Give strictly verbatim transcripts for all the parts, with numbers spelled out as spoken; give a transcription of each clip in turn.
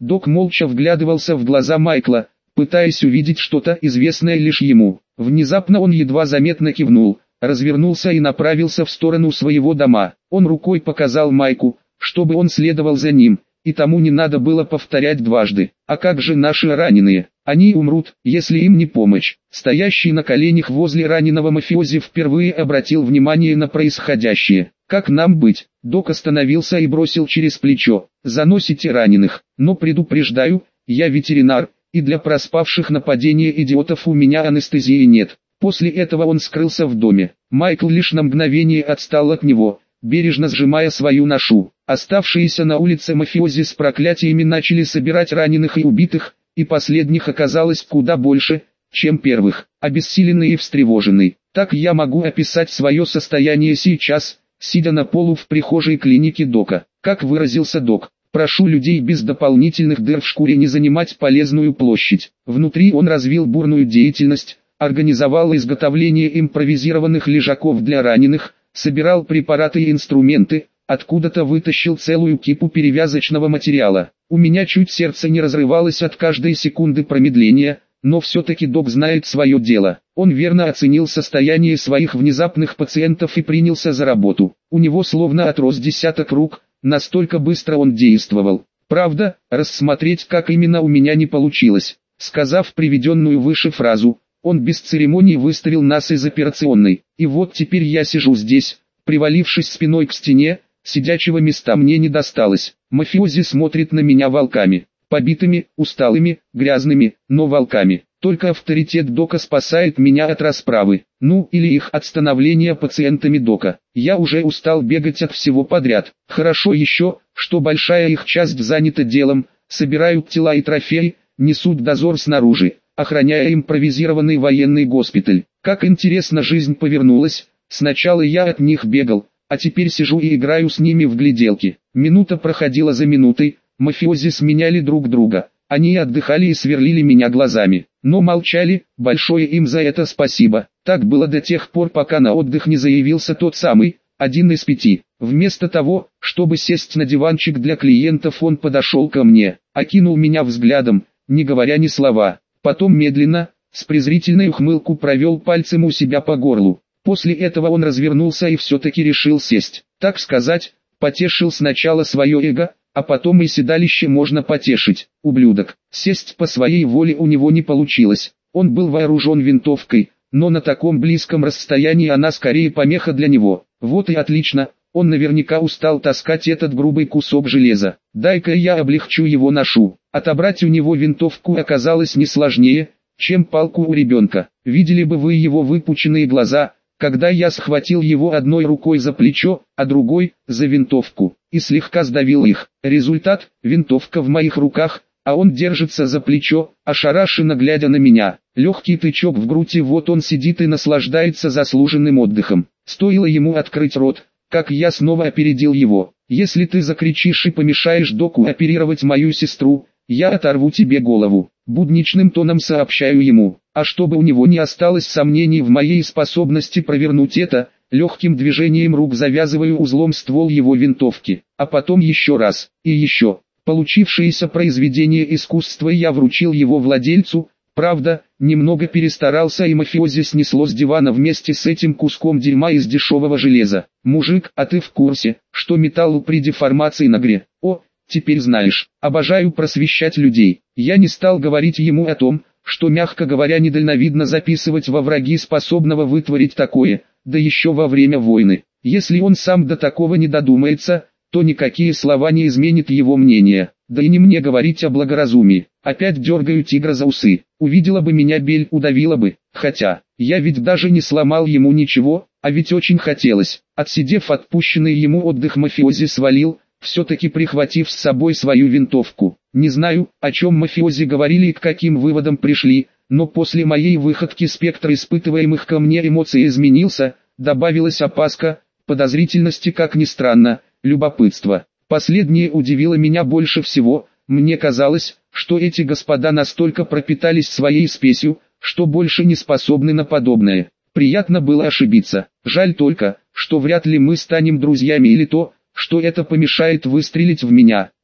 Док молча вглядывался в глаза Майкла, пытаясь увидеть что-то известное лишь ему. Внезапно он едва заметно кивнул, развернулся и направился в сторону своего дома. Он рукой показал Майку, чтобы он следовал за ним, и тому не надо было повторять дважды. А как же наши раненые? Они умрут, если им не помочь. Стоящий на коленях возле раненого мафиози впервые обратил внимание на происходящее. Как нам быть? Док остановился и бросил через плечо. Заносите раненых, но предупреждаю, я ветеринар, и для проспавших нападение идиотов у меня анестезии нет. После этого он скрылся в доме. Майкл лишь на мгновение отстал от него, бережно сжимая свою ношу. Оставшиеся на улице мафиози с проклятиями начали собирать раненых и убитых, и последних оказалось куда больше, чем первых. Обессиленный и встревоженный. Так я могу описать свое состояние сейчас, сидя на полу в прихожей клиники Дока. Как выразился Док, прошу людей без дополнительных дыр в шкуре не занимать полезную площадь. Внутри он развил бурную деятельность, организовал изготовление импровизированных лежаков для раненых, собирал препараты и инструменты, откуда-то вытащил целую кипу перевязочного материала. У меня чуть сердце не разрывалось от каждой секунды промедления, но все-таки Док знает свое дело. Он верно оценил состояние своих внезапных пациентов и принялся за работу. У него словно отрос десяток рук, настолько быстро он действовал. Правда, рассмотреть как именно у меня не получилось. Сказав приведенную выше фразу, он без церемоний выставил нас из операционной. И вот теперь я сижу здесь, привалившись спиной к стене, сидячего места мне не досталось. Мафиози смотрит на меня волками. Побитыми, усталыми, грязными, но волками. Только авторитет Дока спасает меня от расправы, ну или их от становления пациентами Дока. Я уже устал бегать от всего подряд. Хорошо еще, что большая их часть занята делом, собирают тела и трофеи, несут дозор снаружи, охраняя импровизированный военный госпиталь. Как интересно жизнь повернулась, сначала я от них бегал, а теперь сижу и играю с ними в гляделки. Минута проходила за минутой, мафиози сменяли друг друга. Они отдыхали и сверлили меня глазами, но молчали, большое им за это спасибо. Так было до тех пор, пока на отдых не заявился тот самый, один из пяти. Вместо того, чтобы сесть на диванчик для клиентов, он подошел ко мне, окинул меня взглядом, не говоря ни слова. Потом медленно, с презрительной ухмылку провел пальцем у себя по горлу. После этого он развернулся и все-таки решил сесть. Так сказать, потешил сначала свое эго, а потом и седалище можно потешить. Ублюдок. Сесть по своей воле у него не получилось. Он был вооружен винтовкой, но на таком близком расстоянии она скорее помеха для него. Вот и отлично, он наверняка устал таскать этот грубый кусок железа. Дай-ка я облегчу его ношу. Отобрать у него винтовку оказалось не сложнее, чем палку у ребенка. Видели бы вы его выпученные глаза, когда я схватил его одной рукой за плечо, а другой – за винтовку, и слегка сдавил их. Результат – винтовка в моих руках, а он держится за плечо, ошарашенно глядя на меня. Легкий тычок в грудь, и вот он сидит и наслаждается заслуженным отдыхом. Стоило ему открыть рот, как я снова опередил его. Если ты закричишь и помешаешь Доку оперировать мою сестру, я оторву тебе голову. Будничным тоном сообщаю ему. А чтобы у него не осталось сомнений в моей способности провернуть это, легким движением рук завязываю узлом ствол его винтовки. А потом еще раз, и еще. Получившееся произведение искусства я вручил его владельцу. Правда, немного перестарался, и мафиози снесло с дивана вместе с этим куском дерьма из дешевого железа. Мужик, а ты в курсе, что металлу при деформации на гре? О, теперь знаешь. Обожаю просвещать людей. Я не стал говорить ему о том, что, мягко говоря, недальновидно записывать во враги способного вытворить такое, да еще во время войны. Если он сам до такого не додумается, то никакие слова не изменят его мнение. Да и не мне говорить о благоразумии. Опять дергаю тигра за усы. Увидела бы меня Бель, удавила бы. Хотя, я ведь даже не сломал ему ничего, а ведь очень хотелось. Отсидев отпущенный ему отдых, мафиози свалил, все-таки прихватив с собой свою винтовку. Не знаю, о чем мафиози говорили и к каким выводам пришли, но после моей выходки спектр испытываемых ко мне эмоций изменился, добавилась опаска, подозрительности, как ни странно, любопытство. Последнее удивило меня больше всего. Мне казалось, что эти господа настолько пропитались своей спесью, что больше не способны на подобное. Приятно было ошибиться. Жаль только, что вряд ли мы станем друзьями, или то, что это помешает выстрелить в меня.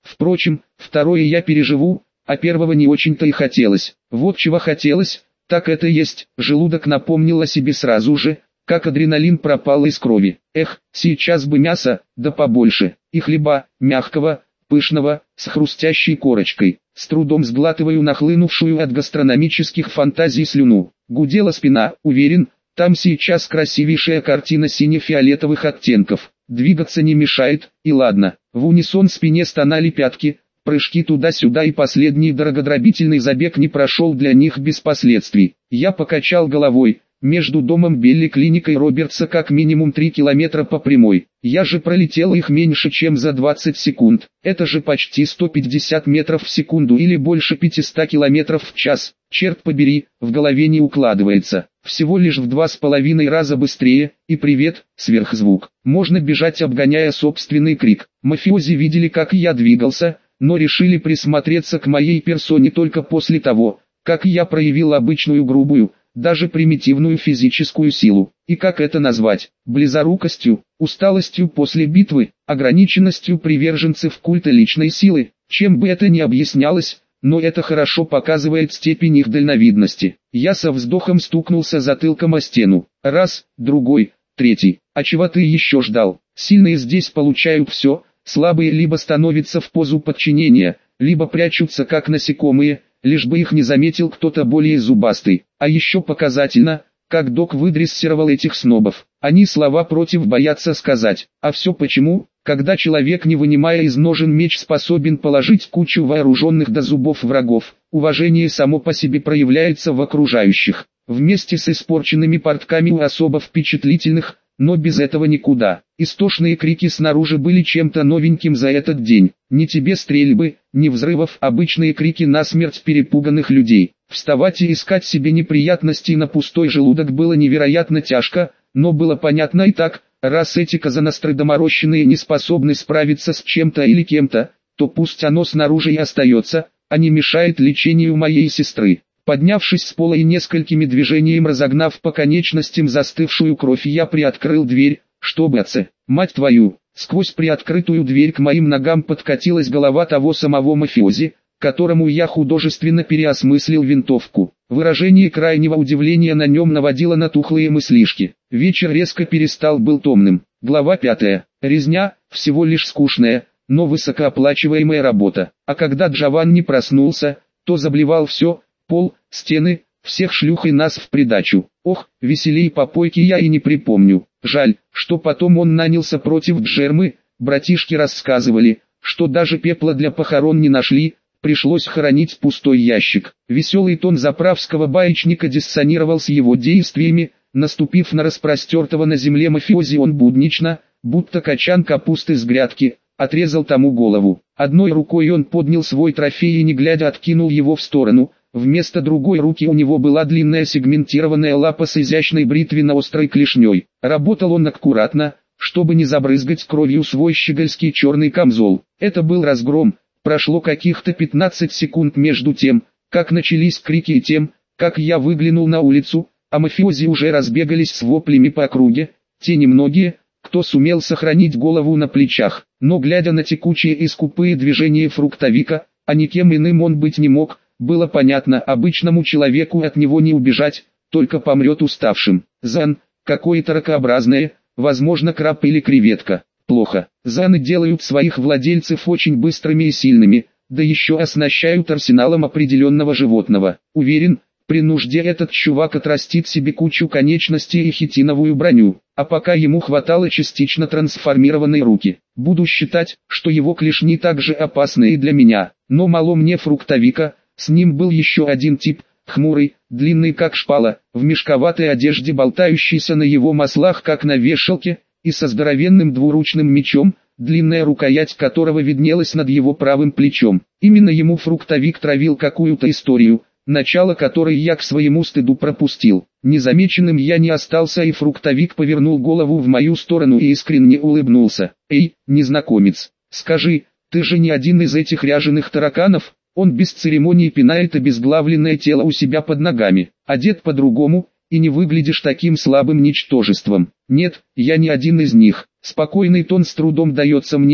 Впрочем, второе я переживу, а первого не очень-то и хотелось. Вот чего хотелось, так это есть. Желудок напомнил о себе сразу же, как адреналин пропал из крови. Эх, сейчас бы мясо, да побольше, и хлеба, мягкого, пышного, с хрустящей корочкой. С трудом сглатываю нахлынувшую от гастрономических фантазий слюну. Гудела спина, уверен, там сейчас красивейшая картина сине-фиолетовых оттенков. Двигаться не мешает, и ладно. В унисон спине стонали пятки, прыжки туда-сюда, и последний дорогодробительный забег не прошел для них без последствий. Я покачал головой. Между домом Белли и клиникой Робертса как минимум три километра по прямой. Я же пролетел их меньше чем за двадцать секунд. Это же почти сто пятьдесят метров в секунду или больше пятьсот километров в час. Черт побери, в голове не укладывается. Всего лишь в два с половиной раза быстрее, и привет, сверхзвук. Можно бежать, обгоняя собственный крик. Мафиози видели, как я двигался, но решили присмотреться к моей персоне только после того, как я проявил обычную грубую, даже примитивную физическую силу. И как это назвать? Близорукостью, усталостью после битвы, ограниченностью приверженцев культа личной силы. Чем бы это ни объяснялось, но это хорошо показывает степень их дальновидности. Я со вздохом стукнулся затылком о стену. Раз, другой, третий. А чего ты еще ждал? Сильные здесь получают все, слабые либо становятся в позу подчинения, либо прячутся как насекомые, лишь бы их не заметил кто-то более зубастый. А еще показательно, как док выдрессировал этих снобов. Они слова против боятся сказать. А все почему? Когда человек, не вынимая из ножен меч, способен положить кучу вооруженных до зубов врагов, уважение само по себе проявляется в окружающих. Вместе с испорченными портками у особо впечатлительных, но без этого никуда. Истошные крики снаружи были чем-то новеньким за этот день. Ни тебе стрельбы, ни взрывов, обычные крики насмерть перепуганных людей. Вставать и искать себе неприятностей на пустой желудок было невероятно тяжко, но было понятно и так, раз эти казаностры доморощенные не способны справиться с чем-то или кем-то, то пусть оно снаружи и остается, а не мешает лечению моей сестры. Поднявшись с пола и несколькими движениями разогнав по конечностям застывшую кровь, я приоткрыл дверь, чтобы отце, мать твою, сквозь приоткрытую дверь к моим ногам подкатилась голова того самого мафиози, которому я художественно переосмыслил винтовку. Выражение крайнего удивления на нем наводило на тухлые мыслишки. Вечер резко перестал был томным. Глава пятая. Резня, всего лишь скучная, но высокооплачиваемая работа. А когда Джованни проснулся, то заблевал все, пол, стены, всех шлюх и нас в придачу. Ох, веселей попойки я и не припомню. Жаль, что потом он нанялся против Джермы, братишки рассказывали, что даже пепла для похорон не нашли, пришлось хоронить пустой ящик. Веселый тон заправского баечника диссонировал с его действиями, наступив на распростертого на земле мафиози, он буднично, будто качан капусты с грядки, отрезал тому голову. Одной рукой он поднял свой трофей и не глядя откинул его в сторону. Вместо другой руки у него была длинная сегментированная лапа с изящной бритвенно-острой клешней. Работал он аккуратно, чтобы не забрызгать кровью свой щегольский черный камзол. Это был разгром. Прошло каких-то пятнадцать секунд между тем, как начались крики, и тем, как я выглянул на улицу, а мафиози уже разбегались с воплями по округе, те немногие, кто сумел сохранить голову на плечах. Но глядя на текучие и скупые движения фруктовика, а никем иным он быть не мог, было понятно, обычному человеку от него не убежать, только помрет уставшим. Зан, какое-то ракообразное, возможно краб или креветка. Плохо. Заны делают своих владельцев очень быстрыми и сильными, да еще оснащают арсеналом определенного животного. Уверен, при нужде этот чувак отрастит себе кучу конечностей и хитиновую броню, а пока ему хватало частично трансформированной руки. Буду считать, что его клешни также опасны и для меня, но мало мне фруктовика. С ним был еще один тип, хмурый, длинный как шпала, в мешковатой одежде, болтающийся на его маслах как на вешалке, и со здоровенным двуручным мечом, длинная рукоять которого виднелась над его правым плечом. Именно ему фруктовик травил какую-то историю, начало которой я к своему стыду пропустил. Незамеченным я не остался, и фруктовик повернул голову в мою сторону и искренне улыбнулся. «Эй, незнакомец, скажи, ты же не один из этих ряженых тараканов?» Он без церемоний пинает обезглавленное тело у себя под ногами. Одет по-другому, и не выглядишь таким слабым ничтожеством. Нет, я не один из них. Спокойный тон с трудом дается мне,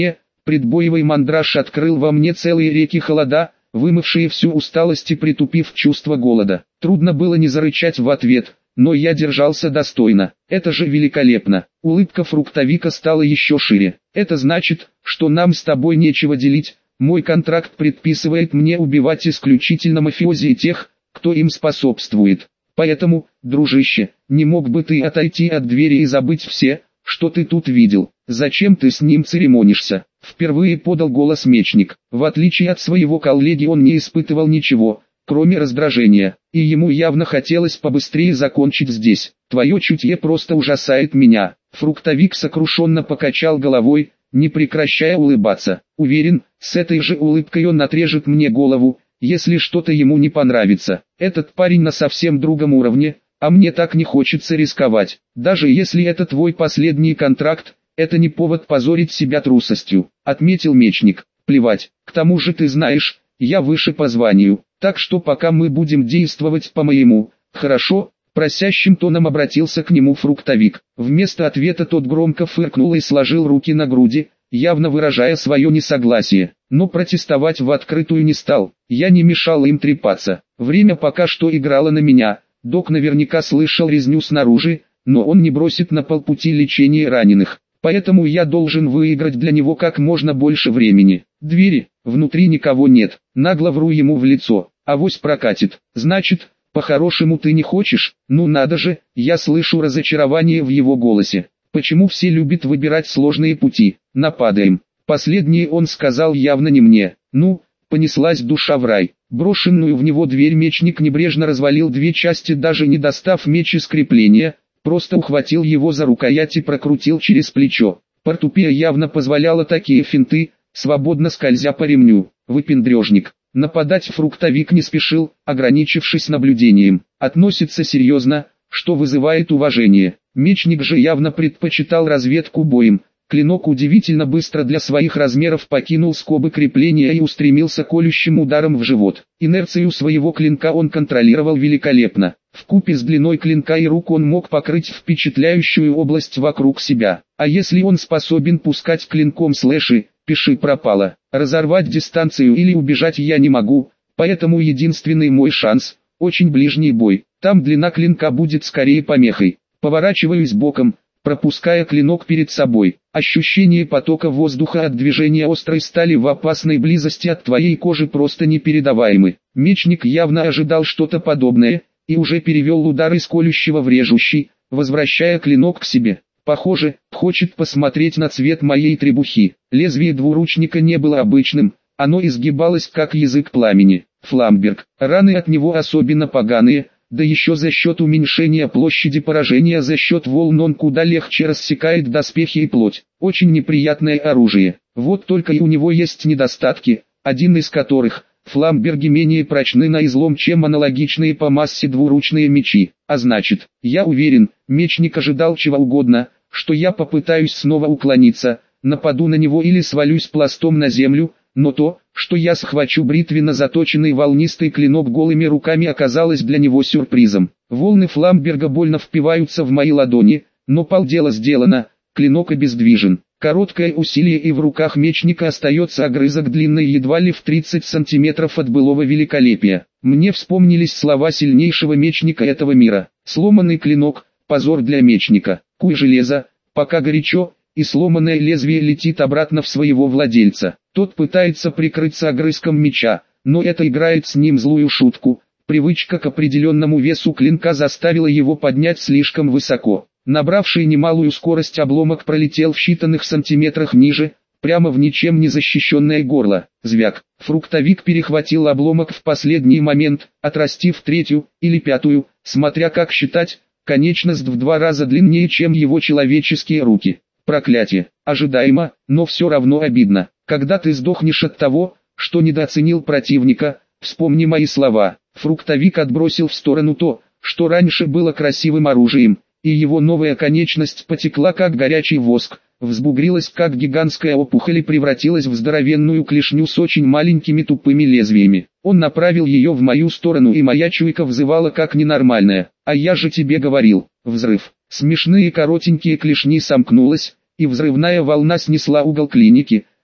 Предбоевый мандраж открыл во мне целые реки холода, вымывшие всю усталость и притупив чувство голода. Трудно было не зарычать в ответ, но я держался достойно. Это же великолепно. Улыбка фруктовика стала еще шире. Это значит, что нам с тобой нечего делить. Мой контракт предписывает мне убивать исключительно мафиози и тех, кто им способствует. Поэтому, дружище, не мог бы ты отойти от двери и забыть все, что ты тут видел? Зачем ты с ним церемонишься? Впервые подал голос мечник. В отличие от своего коллеги он не испытывал ничего, кроме раздражения, и ему явно хотелось побыстрее закончить здесь. Твое чутье просто ужасает меня. Фруктовик сокрушенно покачал головой, не прекращая улыбаться. Уверен, с этой же улыбкой он отрежет мне голову, если что-то ему не понравится. Этот парень на совсем другом уровне, а мне так не хочется рисковать. Даже если это твой последний контракт, это не повод позорить себя трусостью, отметил мечник. Плевать, к тому же ты знаешь, я выше по званию, так что пока мы будем действовать по моему, хорошо? Просящим тоном обратился к нему фруктовик. Вместо ответа тот громко фыркнул и сложил руки на груди, явно выражая свое несогласие, но протестовать в открытую не стал. Я не мешал им трепаться. Время пока что играло на меня. Док наверняка слышал резню снаружи, но он не бросит на полпути лечение раненых. Поэтому я должен выиграть для него как можно больше времени. Двери, внутри никого нет. Нагло вру ему в лицо. Авось прокатит. Значит, по-хорошему ты не хочешь? Ну надо же, я слышу разочарование в его голосе. Почему все любят выбирать сложные пути? Нападаем. Последнее он сказал явно не мне. Ну, понеслась душа в рай. Брошенную в него дверь мечник небрежно развалил две части, даже не достав меч из крепления, просто ухватил его за рукоять и прокрутил через плечо. Портупея явно позволяла такие финты, свободно скользя по ремню. Выпендрежник. Нападать фруктовик не спешил, ограничившись наблюдением. Относится серьезно, что вызывает уважение. Мечник же явно предпочитал разведку боем. Клинок удивительно быстро для своих размеров покинул скобы крепления и устремился колющим ударом в живот. Инерцию своего клинка он контролировал великолепно. Вкупе с длиной клинка и рук он мог покрыть впечатляющую область вокруг себя. А если он способен пускать клинком слэши, пиши пропало. Разорвать дистанцию или убежать я не могу, поэтому единственный мой шанс – очень ближний бой. Там длина клинка будет скорее помехой. Поворачиваюсь боком, пропуская клинок перед собой. Ощущение потока воздуха от движения острой стали в опасной близости от твоей кожи просто непередаваемы. Мечник явно ожидал что-то подобное, и уже перевел удар из колющего в режущий, возвращая клинок к себе. Похоже, хочет посмотреть на цвет моей требухи. Лезвие двуручника не было обычным, оно изгибалось как язык пламени. Фламберг. Раны от него особенно поганые, да еще за счет уменьшения площади поражения за счет волн он куда легче рассекает доспехи и плоть. Очень неприятное оружие. Вот только и у него есть недостатки, один из которых – фламберги менее прочны на излом, чем аналогичные по массе двуручные мечи. А значит, я уверен, мечник ожидал чего угодно, что я попытаюсь снова уклониться, нападу на него или свалюсь пластом на землю, но то, что я схвачу бритвенно заточенный волнистый клинок голыми руками, оказалось для него сюрпризом. Волны фламберга больно впиваются в мои ладони, но полдела сделано, клинок обездвижен. Короткое усилие и в руках мечника остается огрызок длиной едва ли в тридцать сантиметров от былого великолепия. Мне вспомнились слова сильнейшего мечника этого мира. Сломанный клинок, позор для мечника. Куй железо, пока горячо, и сломанное лезвие летит обратно в своего владельца. Тот пытается прикрыться огрызком меча, но это играет с ним злую шутку. Привычка к определенному весу клинка заставила его поднять слишком высоко. Набравший немалую скорость обломок пролетел в считанных сантиметрах ниже, прямо в ничем не защищенное горло. Звяк. Фруктовик перехватил обломок в последний момент, отрастив третью или пятую, смотря как считать, конечность в два раза длиннее, чем его человеческие руки. Проклятие. Ожидаемо, но все равно обидно. Когда ты сдохнешь от того, что недооценил противника, вспомни мои слова. Фруктовик отбросил в сторону то, что раньше было красивым оружием, и его новая конечность потекла как горячий воск, взбугрилась как гигантская опухоль и превратилась в здоровенную клешню с очень маленькими тупыми лезвиями. Он направил ее в мою сторону, и моя чуйка взывала как ненормальная. А я же тебе говорил. Взрыв. Смешные коротенькие клешни сомкнулась, и взрывная волна снесла угол клиники,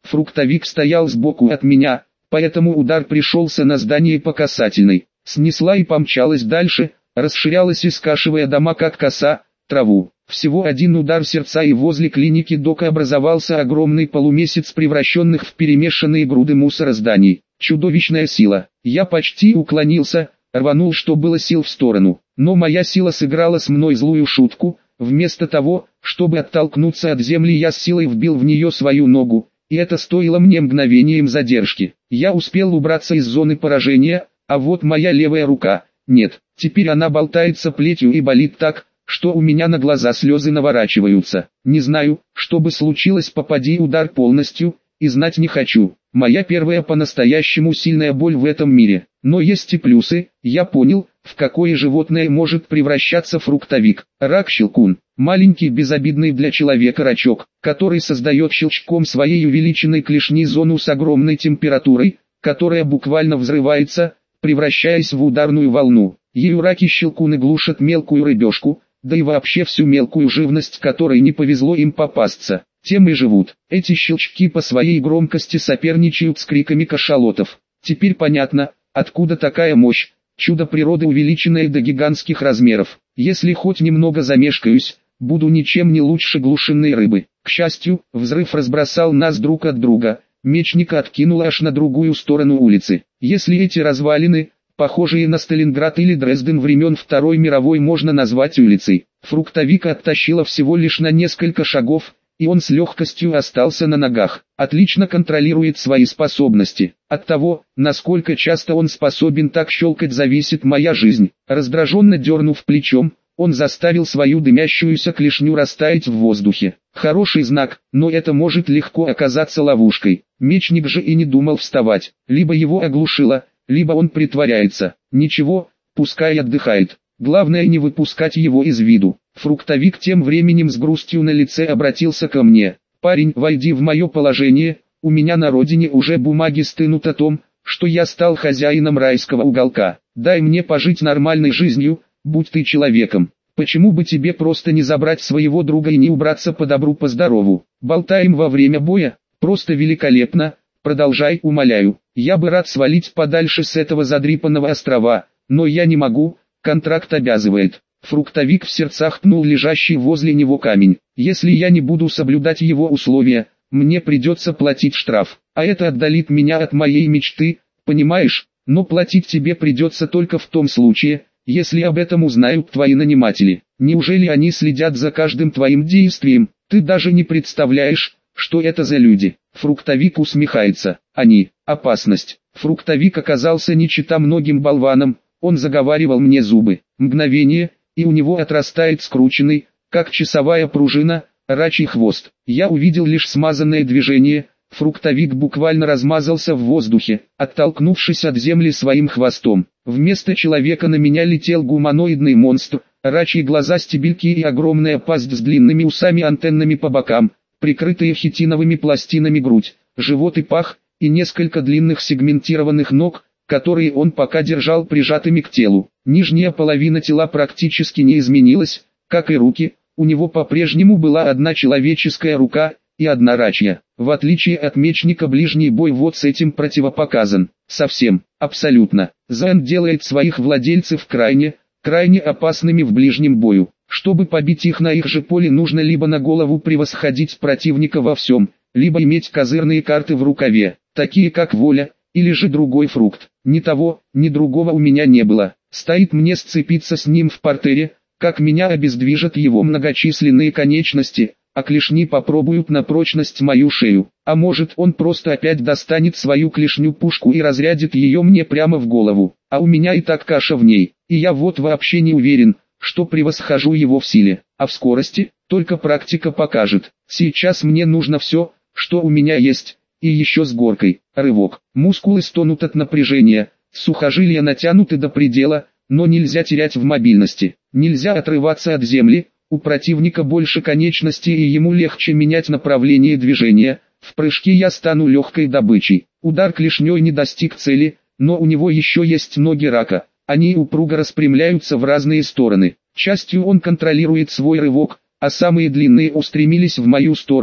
Фруктовик стоял сбоку от меня, поэтому удар пришелся на здание по касательной. Снесла и помчалась дальше, расширялась и скашивая дома как коса, траву. Всего один удар сердца и возле клиники Дока образовался огромный полумесяц превращенных в перемешанные груды мусора зданий. Чудовищная сила. Я почти уклонился, рванул что было сил в сторону. Но моя сила сыграла с мной злую шутку. Вместо того, чтобы оттолкнуться от земли, я с силой вбил в нее свою ногу, и это стоило мне мгновением задержки. Я успел убраться из зоны поражения, а вот моя левая рука, нет, теперь она болтается плетью и болит так, что у меня на глаза слезы наворачиваются. Не знаю, что бы случилось, попади удар полностью, и знать не хочу. Моя первая по-настоящему сильная боль в этом мире. Но есть и плюсы. Я понял, в какое животное может превращаться фруктовик. Рак-щелкун. Маленький безобидный для человека рачок, который создает щелчком своей увеличенной клешни зону с огромной температурой, которая буквально взрывается, превращаясь в ударную волну. Ею раки-щелкуны глушат мелкую рыбешку, да и вообще всю мелкую живность, которой не повезло им попасться. Тем и живут. Эти щелчки по своей громкости соперничают с криками кашалотов. Теперь понятно, откуда такая мощь, чудо природы, увеличенное до гигантских размеров. Если хоть немного замешкаюсь, буду ничем не лучше глушенной рыбы. К счастью, взрыв разбросал нас друг от друга, мечника откинуло аж на другую сторону улицы. Если эти развалины, похожие на Сталинград или Дрезден времен Второй мировой, можно назвать улицей, фруктовика оттащило всего лишь на несколько шагов, и он с легкостью остался на ногах. Отлично контролирует свои способности. От того, насколько часто он способен так щелкать, зависит моя жизнь. Раздраженно дернув плечом, он заставил свою дымящуюся клешню растаять в воздухе. Хороший знак, но это может легко оказаться ловушкой. Мечник же и не думал вставать. Либо его оглушило, либо он притворяется. Ничего, пускай отдыхает. Главное не выпускать его из виду. Фруктовик тем временем с грустью на лице обратился ко мне. «Парень, войди в мое положение, у меня на родине уже бумаги стынут о том, что я стал хозяином райского уголка. Дай мне пожить нормальной жизнью, будь ты человеком. Почему бы тебе просто не забрать своего друга и не убраться по добру по здорову? Болтаем во время боя? Просто великолепно, продолжай, умоляю. Я бы рад свалить подальше с этого задрипанного острова, но я не могу, контракт обязывает». Фруктовик в сердцах пнул лежащий возле него камень. «Если я не буду соблюдать его условия, мне придется платить штраф, а это отдалит меня от моей мечты, понимаешь? Но платить тебе придется только в том случае, если об этом узнают твои наниматели. Неужели они следят за каждым твоим действием? Ты даже не представляешь, что это за люди». Фруктовик усмехается. «Они – опасность». Фруктовик оказался не чета многим болваном, он заговаривал мне зубы. Мгновение – и у него отрастает скрученный, как часовая пружина, рачий хвост. Я увидел лишь смазанное движение, фруктовик буквально размазался в воздухе, оттолкнувшись от земли своим хвостом. Вместо человека на меня летел гуманоидный монстр, рачьи глаза, стебельки и огромная пасть с длинными усами-антеннами по бокам, прикрытые хитиновыми пластинами грудь, живот и пах, и несколько длинных сегментированных ног, которые он пока держал прижатыми к телу. Нижняя половина тела практически не изменилась, как и руки, у него по-прежнему была одна человеческая рука и одна рачья. В отличие от мечника, ближний бой вот с этим противопоказан. Совсем, абсолютно. Зен делает своих владельцев крайне, крайне опасными в ближнем бою. Чтобы побить их на их же поле, нужно либо на голову превосходить противника во всем, либо иметь козырные карты в рукаве, такие как воля, или же другой фрукт. Ни того, ни другого у меня не было. Стоит мне сцепиться с ним в партере, как меня обездвижат его многочисленные конечности, а клешни попробуют на прочность мою шею. А может, он просто опять достанет свою клешню-пушку и разрядит ее мне прямо в голову. А у меня и так каша в ней, и я вот вообще не уверен, что превосхожу его в силе, а в скорости, только практика покажет. Сейчас мне нужно все, что у меня есть. И еще с горкой. Рывок. Мускулы стонут от напряжения, сухожилия натянуты до предела, но нельзя терять в мобильности. Нельзя отрываться от земли, у противника больше конечностей и ему легче менять направление движения. В прыжке я стану легкой добычей. Удар клешней не достиг цели, но у него еще есть ноги рака. Они упруго распрямляются в разные стороны. Частью он контролирует свой рывок, а самые длинные устремились в мою сторону.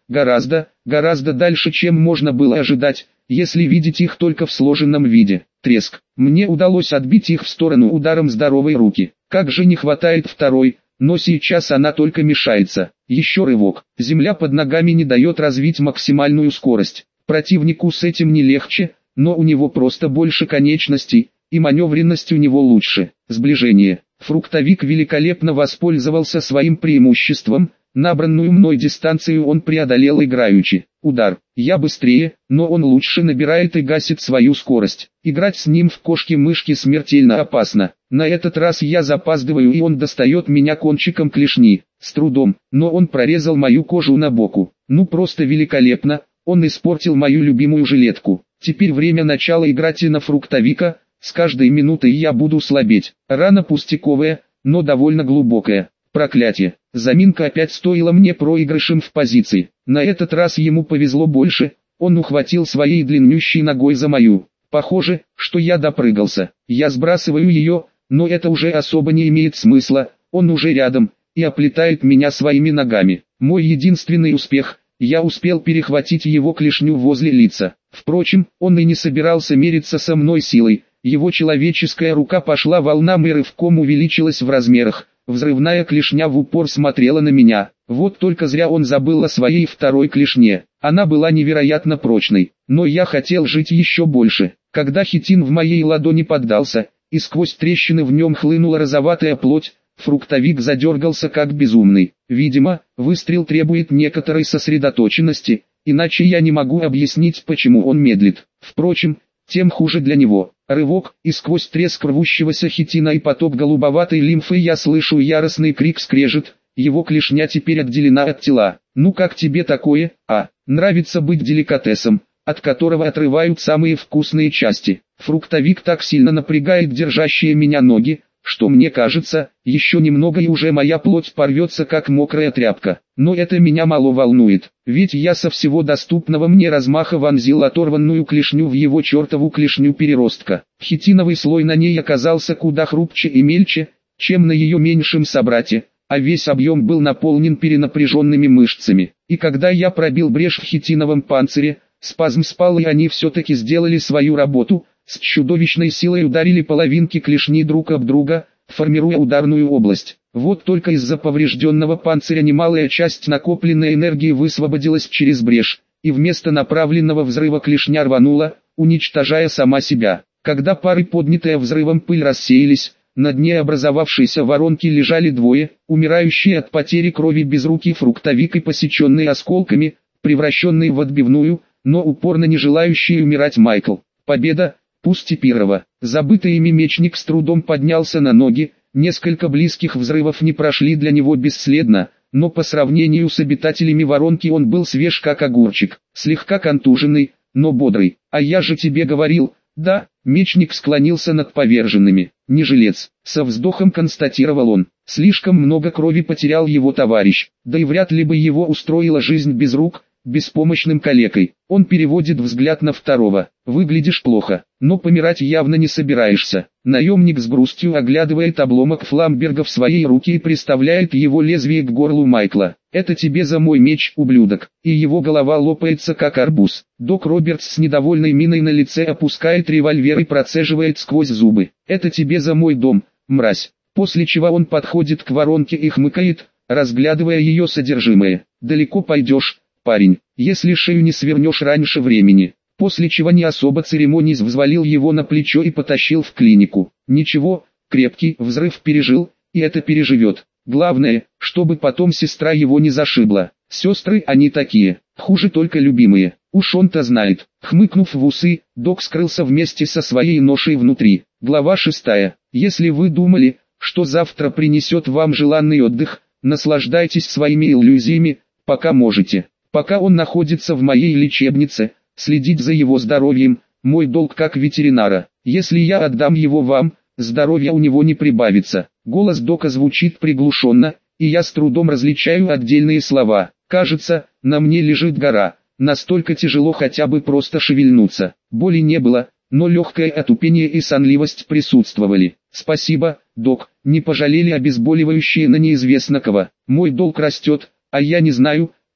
Гораздо, гораздо дальше, чем можно было ожидать, если видеть их только в сложенном виде. Треск. Мне удалось отбить их в сторону ударом здоровой руки. Как же не хватает второй, но сейчас она только мешается. Еще рывок. Земля под ногами не дает развить максимальную скорость. Противнику с этим не легче, но у него просто больше конечностей, и маневренность у него лучше. Сближение. Фруктовик великолепно воспользовался своим преимуществом. Набранную мной дистанцию он преодолел играючи. Удар. Я быстрее, но он лучше набирает и гасит свою скорость. Играть с ним в кошки-мышки смертельно опасно. На этот раз я запаздываю, и он достает меня кончиком клешни. С трудом, но он прорезал мою кожу на боку. Ну просто великолепно, он испортил мою любимую жилетку. Теперь время начала играть и на фруктовика. С каждой минутой я буду слабеть. Рана пустяковая, но довольно глубокая. Проклятие. Заминка опять стоила мне проигрышем в позиции. На этот раз ему повезло больше, он ухватил своей длиннющей ногой за мою. Похоже, что я допрыгался. Я сбрасываю ее, но это уже особо не имеет смысла, он уже рядом, и оплетает меня своими ногами. Мой единственный успех, я успел перехватить его клешню возле лица. Впрочем, он и не собирался мериться со мной силой, его человеческая рука пошла волнам и рывком увеличилась в размерах. Взрывная клешня в упор смотрела на меня. Вот только зря он забыл о своей второй клешне. Она была невероятно прочной, но я хотел жить еще больше. Когда хитин в моей ладони поддался, и сквозь трещины в нем хлынула розоватая плоть, фруктовик задергался как безумный. Видимо, выстрел требует некоторой сосредоточенности, иначе я не могу объяснить, почему он медлит. Впрочем, тем хуже для него. Рывок, и сквозь треск рвущегося хитина и поток голубоватой лимфы я слышу яростный крик скрежет, его клешня теперь отделена от тела. Ну как тебе такое, а? Нравится быть деликатесом, от которого отрывают самые вкусные части. Фруктовик так сильно напрягает держащие меня ноги, что мне кажется, еще немного и уже моя плоть порвется как мокрая тряпка. Но это меня мало волнует, ведь я со всего доступного мне размаха вонзил оторванную клешню в его чертову клешню переростка. Хитиновый слой на ней оказался куда хрупче и мельче, чем на ее меньшем собрате, а весь объем был наполнен перенапряженными мышцами. И когда я пробил брешь в хитиновом панцире, спазм спал, и они все-таки сделали свою работу. С чудовищной силой ударили половинки клешни друг об друга, формируя ударную область. Вот только из-за поврежденного панциря немалая часть накопленной энергии высвободилась через брешь, и вместо направленного взрыва клешня рванула, уничтожая сама себя. Когда пары, поднятые взрывом пыль, рассеялись, на дне образовавшейся воронки лежали двое, умирающие от потери крови безрукий фруктовик и посеченный осколками, превращенный в отбивную, но упорно не желающий умирать Майкл. Победа! Пусть и Пирова. Забытый ими мечник с трудом поднялся на ноги, несколько близких взрывов не прошли для него бесследно, но по сравнению с обитателями воронки он был свеж как огурчик, слегка контуженный, но бодрый. А я же тебе говорил, да, мечник склонился над поверженными. Не жилец, со вздохом констатировал он, слишком много крови потерял его товарищ, да и вряд ли бы его устроила жизнь без рук, беспомощным калекой. Он переводит взгляд на второго. Выглядишь плохо, но помирать явно не собираешься. Наемник с грустью оглядывает обломок фламберга в своей руке и приставляет его лезвие к горлу Майкла. Это тебе за мой меч, ублюдок. И его голова лопается как арбуз. Док Робертс с недовольной миной на лице опускает револьвер и процеживает сквозь зубы. Это тебе за мой дом, мразь. После чего он подходит к воронке и хмыкает, разглядывая ее содержимое. Далеко пойдешь, парень, если шею не свернешь раньше времени. После чего не особо церемонясь взвалил его на плечо и потащил в клинику. Ничего, крепкий взрыв пережил, и это переживет. Главное, чтобы потом сестра его не зашибла. Сестры они такие, хуже только любимые. Уж он-то знает. Хмыкнув в усы, док скрылся вместе со своей ношей внутри. Глава шестая. Если вы думали, что завтра принесет вам желанный отдых, наслаждайтесь своими иллюзиями, пока можете. Пока он находится в моей лечебнице, следить за его здоровьем, мой долг как ветеринара. Если я отдам его вам, здоровья у него не прибавится. Голос дока звучит приглушенно, и я с трудом различаю отдельные слова. Кажется, на мне лежит гора, настолько тяжело хотя бы просто шевельнуться. Боли не было, но легкое отупение и сонливость присутствовали. Спасибо, док, не пожалели обезболивающие на неизвестно кого. Мой долг растет, а я не знаю,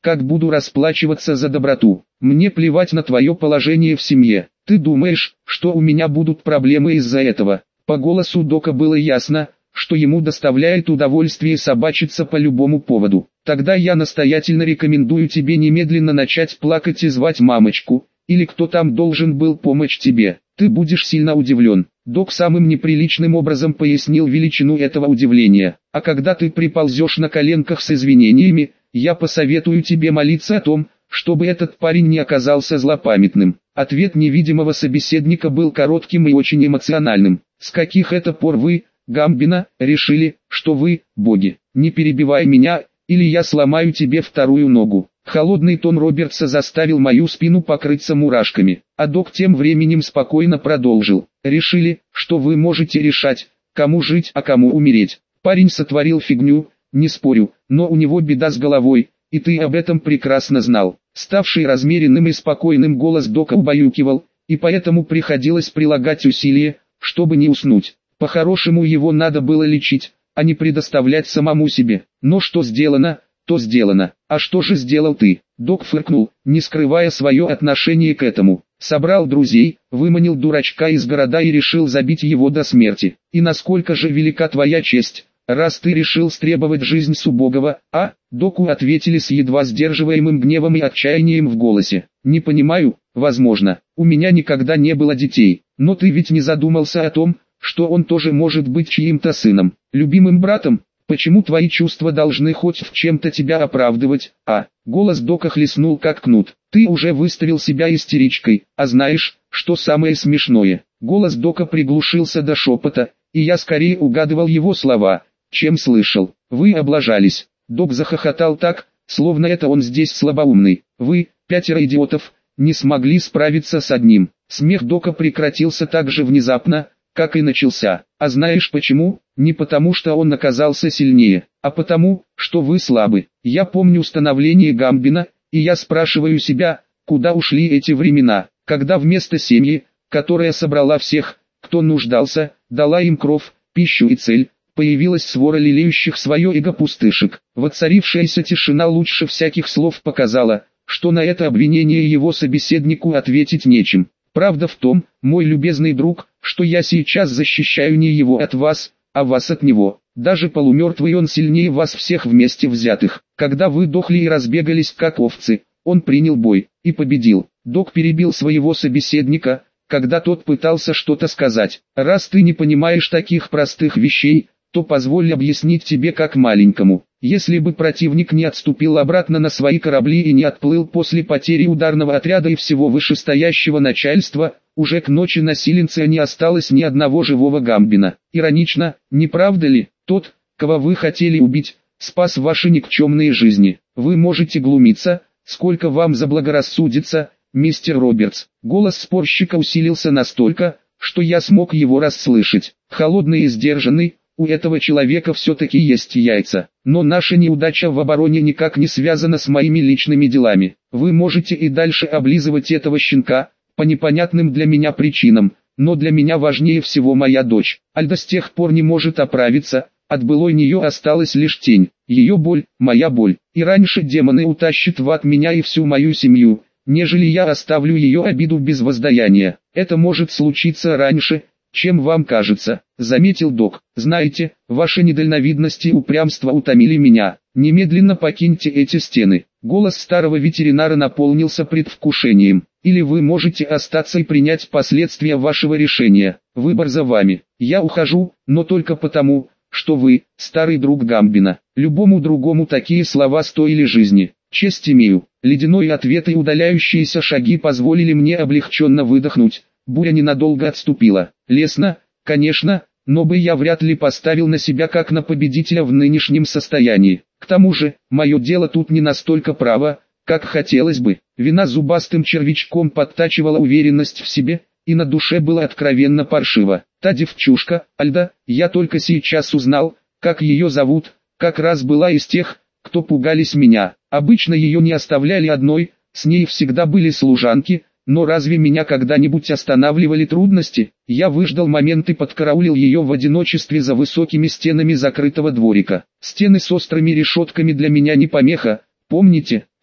как буду расплачиваться за доброту. Мне плевать на твое положение в семье. Ты думаешь, что у меня будут проблемы из-за этого? По голосу Дока было ясно, что ему доставляет удовольствие собачиться по любому поводу. Тогда я настоятельно рекомендую тебе немедленно начать плакать и звать мамочку, или кто там должен был помочь тебе. Ты будешь сильно удивлен. Док самым неприличным образом пояснил величину этого удивления. А когда ты приползешь на коленках с извинениями, я посоветую тебе молиться о том, чтобы этот парень не оказался злопамятным. Ответ невидимого собеседника был коротким и очень эмоциональным. С каких это пор вы, Гамбина, решили, что вы, боги? Не перебивай меня, или я сломаю тебе вторую ногу. Холодный тон Робертса заставил мою спину покрыться мурашками, а Док тем временем спокойно продолжил. Решили, что вы можете решать, кому жить, а кому умереть. Парень сотворил фигню, не спорю, но у него беда с головой, и ты об этом прекрасно знал. Ставший размеренным и спокойным голос Дока убаюкивал, и поэтому приходилось прилагать усилия, чтобы не уснуть. По-хорошему его надо было лечить, а не предоставлять самому себе. Но что сделано, то сделано. А что же сделал ты? Док фыркнул, не скрывая свое отношение к этому. Собрал друзей, выманил дурачка из города и решил забить его до смерти. И насколько же велика твоя честь, раз ты решил стребовать жизнь с убогого, а? Доку ответили с едва сдерживаемым гневом и отчаянием в голосе. Не понимаю, возможно, у меня никогда не было детей, но ты ведь не задумался о том, что он тоже может быть чьим-то сыном, любимым братом. Почему твои чувства должны хоть в чем-то тебя оправдывать, а? Голос Дока хлестнул как кнут. Ты уже выставил себя истеричкой, а знаешь, что самое смешное? Голос Дока приглушился до шепота, и я скорее угадывал его слова, чем слышал. Вы облажались. Док захохотал так, словно это он здесь слабоумный. Вы, пятеро идиотов, не смогли справиться с одним. Смех Дока прекратился так же внезапно, как и начался. А знаешь почему? Не потому что он оказался сильнее, а потому, что вы слабы. Я помню становление Гамбина, и я спрашиваю себя, куда ушли эти времена, когда вместо семьи, которая собрала всех, кто нуждался, дала им кров, пищу и цель, появилась свора лелеющих свое эго пустышек. Воцарившаяся тишина лучше всяких слов показала, что на это обвинение его собеседнику ответить нечем. Правда в том, мой любезный друг, что я сейчас защищаю не его от вас, а вас от него. Даже полумертвый он сильнее вас всех вместе взятых. Когда вы дохли и разбегались как овцы, он принял бой и победил. Док перебил своего собеседника, когда тот пытался что-то сказать. Раз ты не понимаешь таких простых вещей, то позволь объяснить тебе как маленькому. Если бы противник не отступил обратно на свои корабли и не отплыл после потери ударного отряда и всего вышестоящего начальства, уже к ночи на Силенце не осталось ни одного живого Гамбина. Иронично, не правда ли? Тот, кого вы хотели убить, спас ваши никчемные жизни. Вы можете глумиться, сколько вам заблагорассудится, мистер Робертс. Голос спорщика усилился настолько, что я смог его расслышать. Холодный и сдержанный, у этого человека все-таки есть яйца. Но наша неудача в обороне никак не связана с моими личными делами. Вы можете и дальше облизывать этого щенка, по непонятным для меня причинам, но для меня важнее всего моя дочь. Альда с тех пор не может оправиться, от былой нее осталась лишь тень. Ее боль, моя боль. И раньше демоны утащат в ад меня и всю мою семью, нежели я оставлю ее обиду без воздаяния. Это может случиться раньше, чем вам кажется, заметил Док. Знаете, ваша недальновидность и упрямство утомили меня. Немедленно покиньте эти стены. Голос старого ветеринара наполнился предвкушением. Или вы можете остаться и принять последствия вашего решения. Выбор за вами. Я ухожу, но только потому, что вы, старый друг Гамбина. Любому другому такие слова стоили жизни. Честь имею. Ледяной ответ и удаляющиеся шаги позволили мне облегченно выдохнуть. Буря ненадолго отступила. Лестно, конечно, но бы я вряд ли поставил на себя как на победителя в нынешнем состоянии. К тому же, мое дело тут не настолько право, как хотелось бы. Вина зубастым червячком подтачивала уверенность в себе, и на душе было откровенно паршиво. Та девчушка, Альда, я только сейчас узнал, как ее зовут, как раз была из тех, кто пугались меня. Обычно ее не оставляли одной, с ней всегда были служанки. Но разве меня когда-нибудь останавливали трудности? Я выждал момент и подкараулил ее в одиночестве за высокими стенами закрытого дворика. Стены с острыми решетками для меня не помеха. Помните,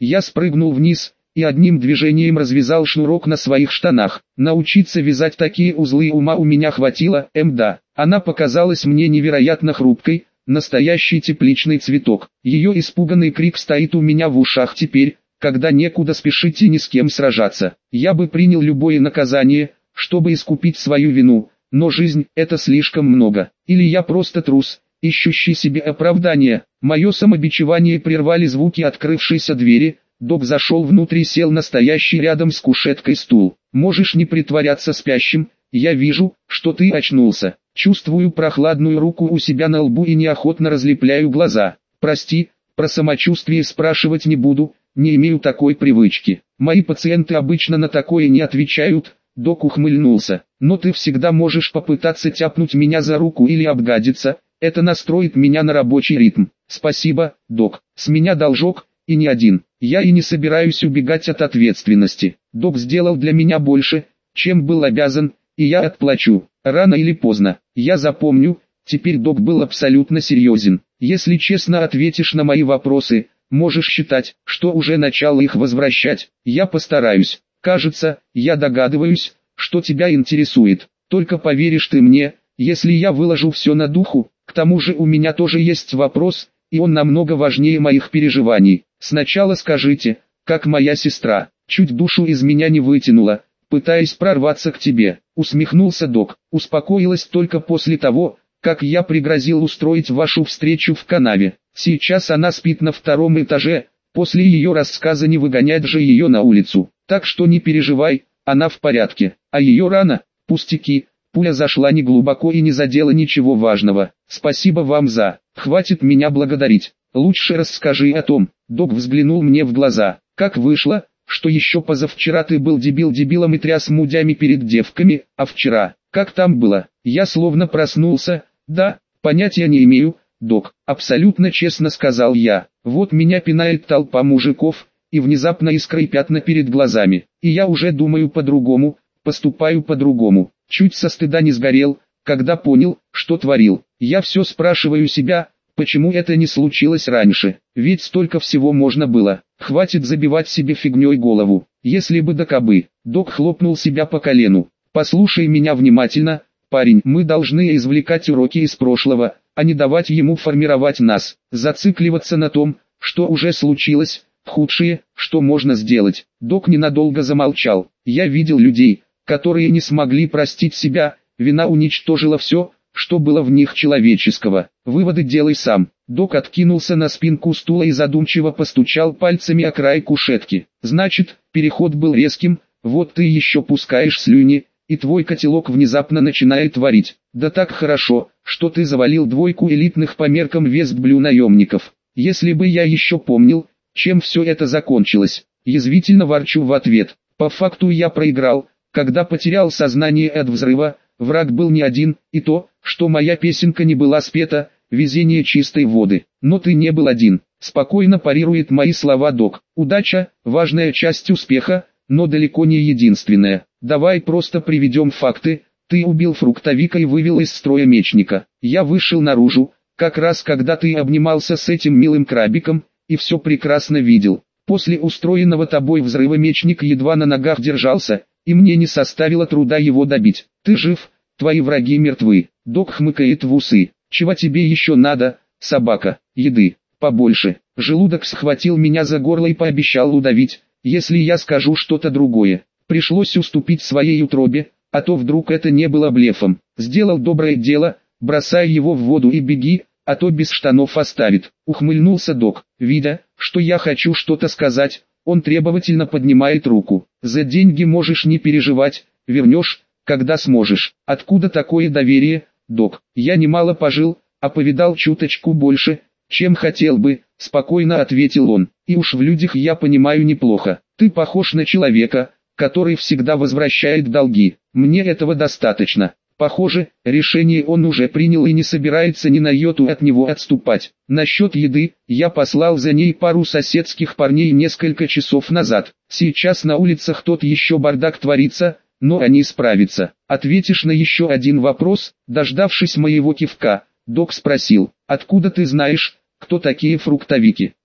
Я спрыгнул вниз и одним движением развязал шнурок на своих штанах. Научиться вязать такие узлы ума у меня хватило, мда. Она показалась мне невероятно хрупкой, настоящий тепличный цветок. Ее испуганный крик стоит у меня в ушах теперь, когда некуда спешить и ни с кем сражаться. Я бы принял любое наказание, чтобы искупить свою вину, но жизнь – это слишком много. Или я просто трус, ищущий себе оправдания. Мое самобичевание прервали звуки открывшейся двери. Док зашел внутрь и сел на стоящий рядом с кушеткой стул. «Можешь не притворяться спящим, я вижу, что ты очнулся». Чувствую прохладную руку у себя на лбу и неохотно разлепляю глаза. «Прости, про самочувствие спрашивать не буду, не имею такой привычки. Мои пациенты обычно на такое не отвечают». Док ухмыльнулся. «Но ты всегда можешь попытаться тяпнуть меня за руку или обгадиться, это настроит меня на рабочий ритм». «Спасибо, док, с меня должок, и не один. Я и не собираюсь убегать от ответственности. Док сделал для меня больше, чем был обязан, и я отплачу. Рано или поздно, я запомню». Теперь док был абсолютно серьезен. «Если честно ответишь на мои вопросы, можешь считать, что уже начал их возвращать. Я постараюсь. Кажется, я догадываюсь, что тебя интересует. Только поверишь ты мне, если я выложу все на духу. К тому же у меня тоже есть вопрос, и он намного важнее моих переживаний. Сначала скажите, как моя сестра, чуть душу из меня не вытянула, пытаясь прорваться к тебе». Усмехнулся док. «Успокоилась только после того, как я пригрозил устроить вашу встречу в канаве. Сейчас она спит на втором этаже, после ее рассказа не выгонять же ее на улицу. Так что не переживай, она в порядке. А ее рана, пустяки, пуля зашла не глубоко и не задела ничего важного. Спасибо вам за... Хватит меня благодарить. Лучше расскажи о том». Док взглянул мне в глаза. «Как вышло, что еще позавчера ты был дебил-дебилом и тряс мудями перед девками, а вчера, как там было?» Я словно проснулся. «Да, понятия не имею, док», абсолютно честно сказал я. «Вот меня пинает толпа мужиков, и внезапно искры и пятна перед глазами, и я уже думаю по-другому, поступаю по-другому. Чуть со стыда не сгорел, когда понял, что творил. Я все спрашиваю себя, почему это не случилось раньше, ведь столько всего можно было. Хватит забивать себе фигней голову, если бы да кабы». Док хлопнул себя по колену. «Послушай меня внимательно, парень, мы должны извлекать уроки из прошлого, а не давать ему формировать нас, зацикливаться на том, что уже случилось, худшее, что можно сделать». Док ненадолго замолчал. «Я видел людей, которые не смогли простить себя, вина уничтожила все, что было в них человеческого. Выводы делай сам». Док откинулся на спинку стула и задумчиво постучал пальцами о край кушетки. «Значит, переход был резким, вот ты еще пускаешь слюни, и твой котелок внезапно начинает варить. Да так хорошо, что ты завалил двойку элитных по меркам Вестблю наемников. Если бы я еще помнил, чем все это закончилось». Язвительно ворчу в ответ. «По факту я проиграл, когда потерял сознание от взрыва. Враг был не один, и то, что моя песенка не была спета, везение чистой воды. Но ты не был один». Спокойно парирует мои слова док. «Удача – важная часть успеха, но далеко не единственная. Давай просто приведем факты. Ты убил фруктовика и вывел из строя мечника. Я вышел наружу, как раз когда ты обнимался с этим милым крабиком, и все прекрасно видел. После устроенного тобой взрыва мечник едва на ногах держался, и мне не составило труда его добить. Ты жив, твои враги мертвы». Док хмыкает в усы. «Чего тебе еще надо, собака? Еды побольше». Желудок схватил меня за горло и пообещал удавить, если я скажу что-то другое. Пришлось уступить своей утробе, а то вдруг это не было блефом. «Сделал доброе дело, бросай его в воду и беги, а то без штанов оставит». Ухмыльнулся док. Видя, что я хочу что-то сказать, он требовательно поднимает руку. «За деньги можешь не переживать, вернешь, когда сможешь». «Откуда такое доверие, док? Я немало пожил, а повидал чуточку больше, чем хотел бы», спокойно ответил он. «И уж в людях я понимаю неплохо. Ты похож на человека, который всегда возвращает долги. Мне этого достаточно». Похоже, решение он уже принял и не собирается ни на йоту от него отступать. Насчет еды, я послал за ней пару соседских парней несколько часов назад. Сейчас на улицах тот еще бардак творится, но они справятся. «Ответишь на еще один вопрос?» Дождавшись моего кивка, док спросил: «Откуда ты знаешь, кто такие фруктовики?»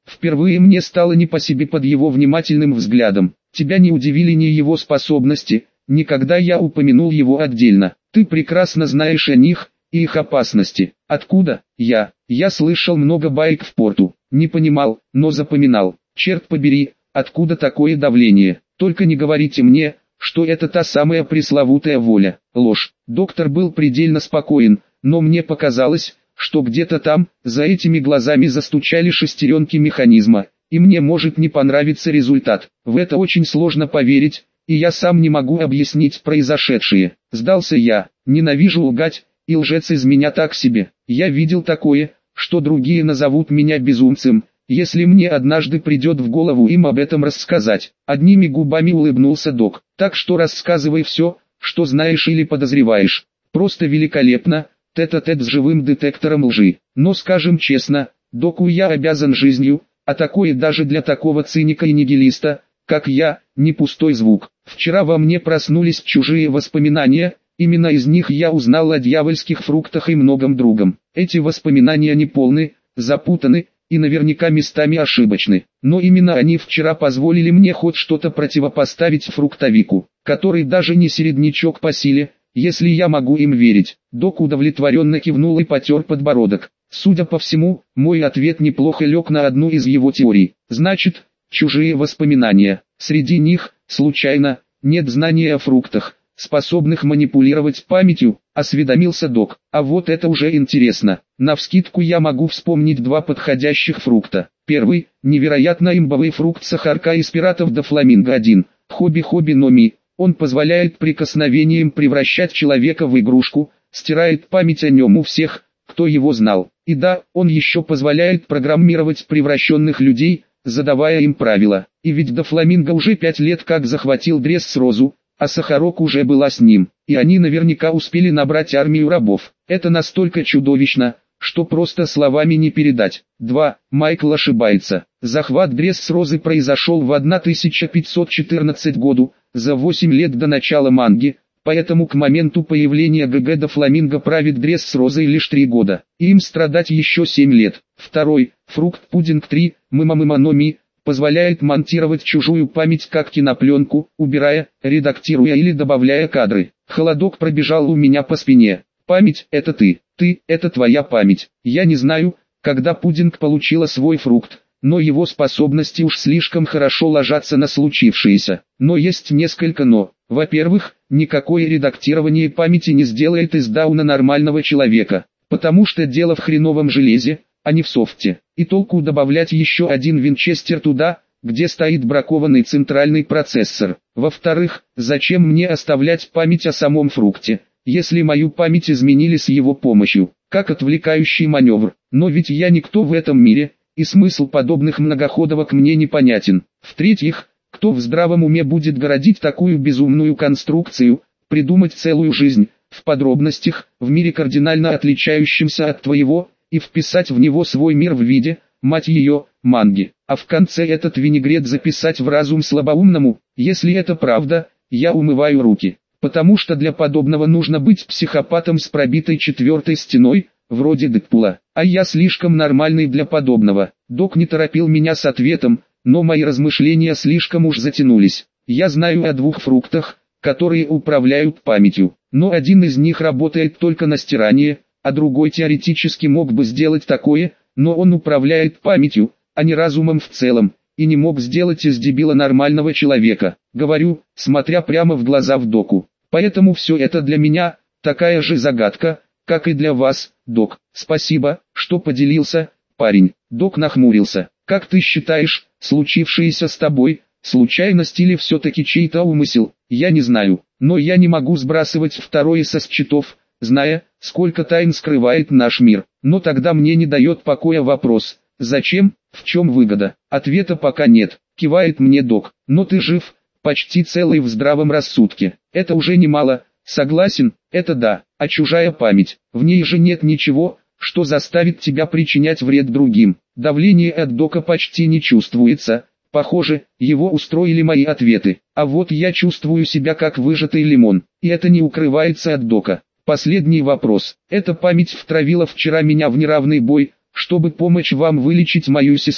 Впервые мне стало не по себе под его внимательным взглядом. Тебя не удивили ни его способности, ни когда я упомянул его отдельно. Ты прекрасно знаешь о них и их опасности. Откуда? Я. Я слышал много баек в порту. Не понимал, но запоминал. Черт побери, откуда такое давление? Только не говорите мне, что это та самая пресловутая воля. Ложь. Доктор был предельно спокоен, но мне показалось, что где-то там, за этими глазами застучали шестеренки механизма, и мне может не понравиться результат. В это очень сложно поверить, и я сам не могу объяснить произошедшее. Сдался я, ненавижу лгать, и лжец из меня так себе. Я видел такое, что другие назовут меня безумцем, если мне однажды придет в голову им об этом рассказать. Одними губами улыбнулся док. Так что рассказывай все, что знаешь или подозреваешь. Просто великолепно, тет-а-тет с живым детектором лжи. Но скажем честно, доку я обязан жизнью, а такое даже для такого циника и нигилиста, как я, не пустой звук. Вчера во мне проснулись чужие воспоминания, именно из них я узнал о дьявольских фруктах и многом другом. Эти воспоминания неполны, запутаны и наверняка местами ошибочны. Но именно они вчера позволили мне хоть что-то противопоставить фруктовику, который даже не середнячок по силе, если я могу им верить. Док удовлетворенно кивнул и потер подбородок. Судя по всему, мой ответ неплохо лег на одну из его теорий. Значит, чужие воспоминания. Среди них, случайно, нет знания о фруктах, способных манипулировать памятью, осведомился док. А вот это уже интересно. Навскидку я могу вспомнить два подходящих фрукта. Первый, невероятно имбовый фрукт сахарка из пиратов до фламинго один, хобби-хобби номи. Он позволяет прикосновением превращать человека в игрушку, стирает память о нем у всех, кто его знал. И да, он еще позволяет программировать превращенных людей, задавая им правила. И ведь до фламинго уже пять лет как захватил Дресс-Розу, а Сахарок уже была с ним, и они наверняка успели набрать армию рабов. Это настолько чудовищно, что просто словами не передать. два. Майкл ошибается. Захват Дресс-Розы произошел в тысяча пятьсот четырнадцатом году, за восемь лет до начала манги, поэтому к моменту появления ГГ до фламинго правит Дресс-Розой лишь три года, и им страдать еще семь лет. Второй. Фрукт-пудинг три, мымамыманоми, позволяет монтировать чужую память как кинопленку, убирая, редактируя или добавляя кадры. Холодок пробежал у меня по спине. Память – это ты, ты – это твоя память. Я не знаю, когда пудинг получила свой фрукт, но его способности уж слишком хорошо ложатся на случившееся. Но есть несколько «но». Во-первых, никакое редактирование памяти не сделает из Дауна нормального человека, потому что дело в хреновом железе, а не в софте. И толку добавлять еще один винчестер туда, где стоит бракованный центральный процессор. Во-вторых, зачем мне оставлять память о самом фрукте, если мою память изменили с его помощью, как отвлекающий маневр. Но ведь я никто в этом мире, и смысл подобных многоходовок мне непонятен. В-третьих, кто в здравом уме будет городить такую безумную конструкцию, придумать целую жизнь, в подробностях, в мире кардинально отличающемся от твоего, и вписать в него свой мир в виде, мать ее, манги, а в конце этот винегрет записать в разум слабоумному. Если это правда, я умываю руки, потому что для подобного нужно быть психопатом с пробитой четвертой стеной, вроде Дэдпула, а я слишком нормальный для подобного. Док не торопил меня с ответом, но мои размышления слишком уж затянулись. Я знаю о двух фруктах, которые управляют памятью, но один из них работает только на стирание, а другой теоретически мог бы сделать такое, но он управляет памятью, а не разумом в целом, и не мог сделать из дебила нормального человека. Говорю, смотря прямо в глаза в доку. Поэтому все это для меня такая же загадка, как и для вас, док. Спасибо, что поделился, парень. Док нахмурился. Как ты считаешь, случившееся с тобой, случайность или все-таки чей-то умысел? Я не знаю, но я не могу сбрасывать второе со счетов, зная, сколько тайн скрывает наш мир. Но тогда мне не дает покоя вопрос, зачем, в чем выгода? Ответа пока нет, кивает мне док. Но ты жив, почти целый в здравом рассудке. Это уже немало, согласен, это да. А чужая память, в ней же нет ничего, что заставит тебя причинять вред другим. Давление от дока почти не чувствуется. Похоже, его устроили мои ответы. А вот я чувствую себя как выжатый лимон, и это не укрывается от дока. Последний вопрос. Эта память втравила вчера меня в неравный бой, чтобы помочь вам вылечить мою сестру.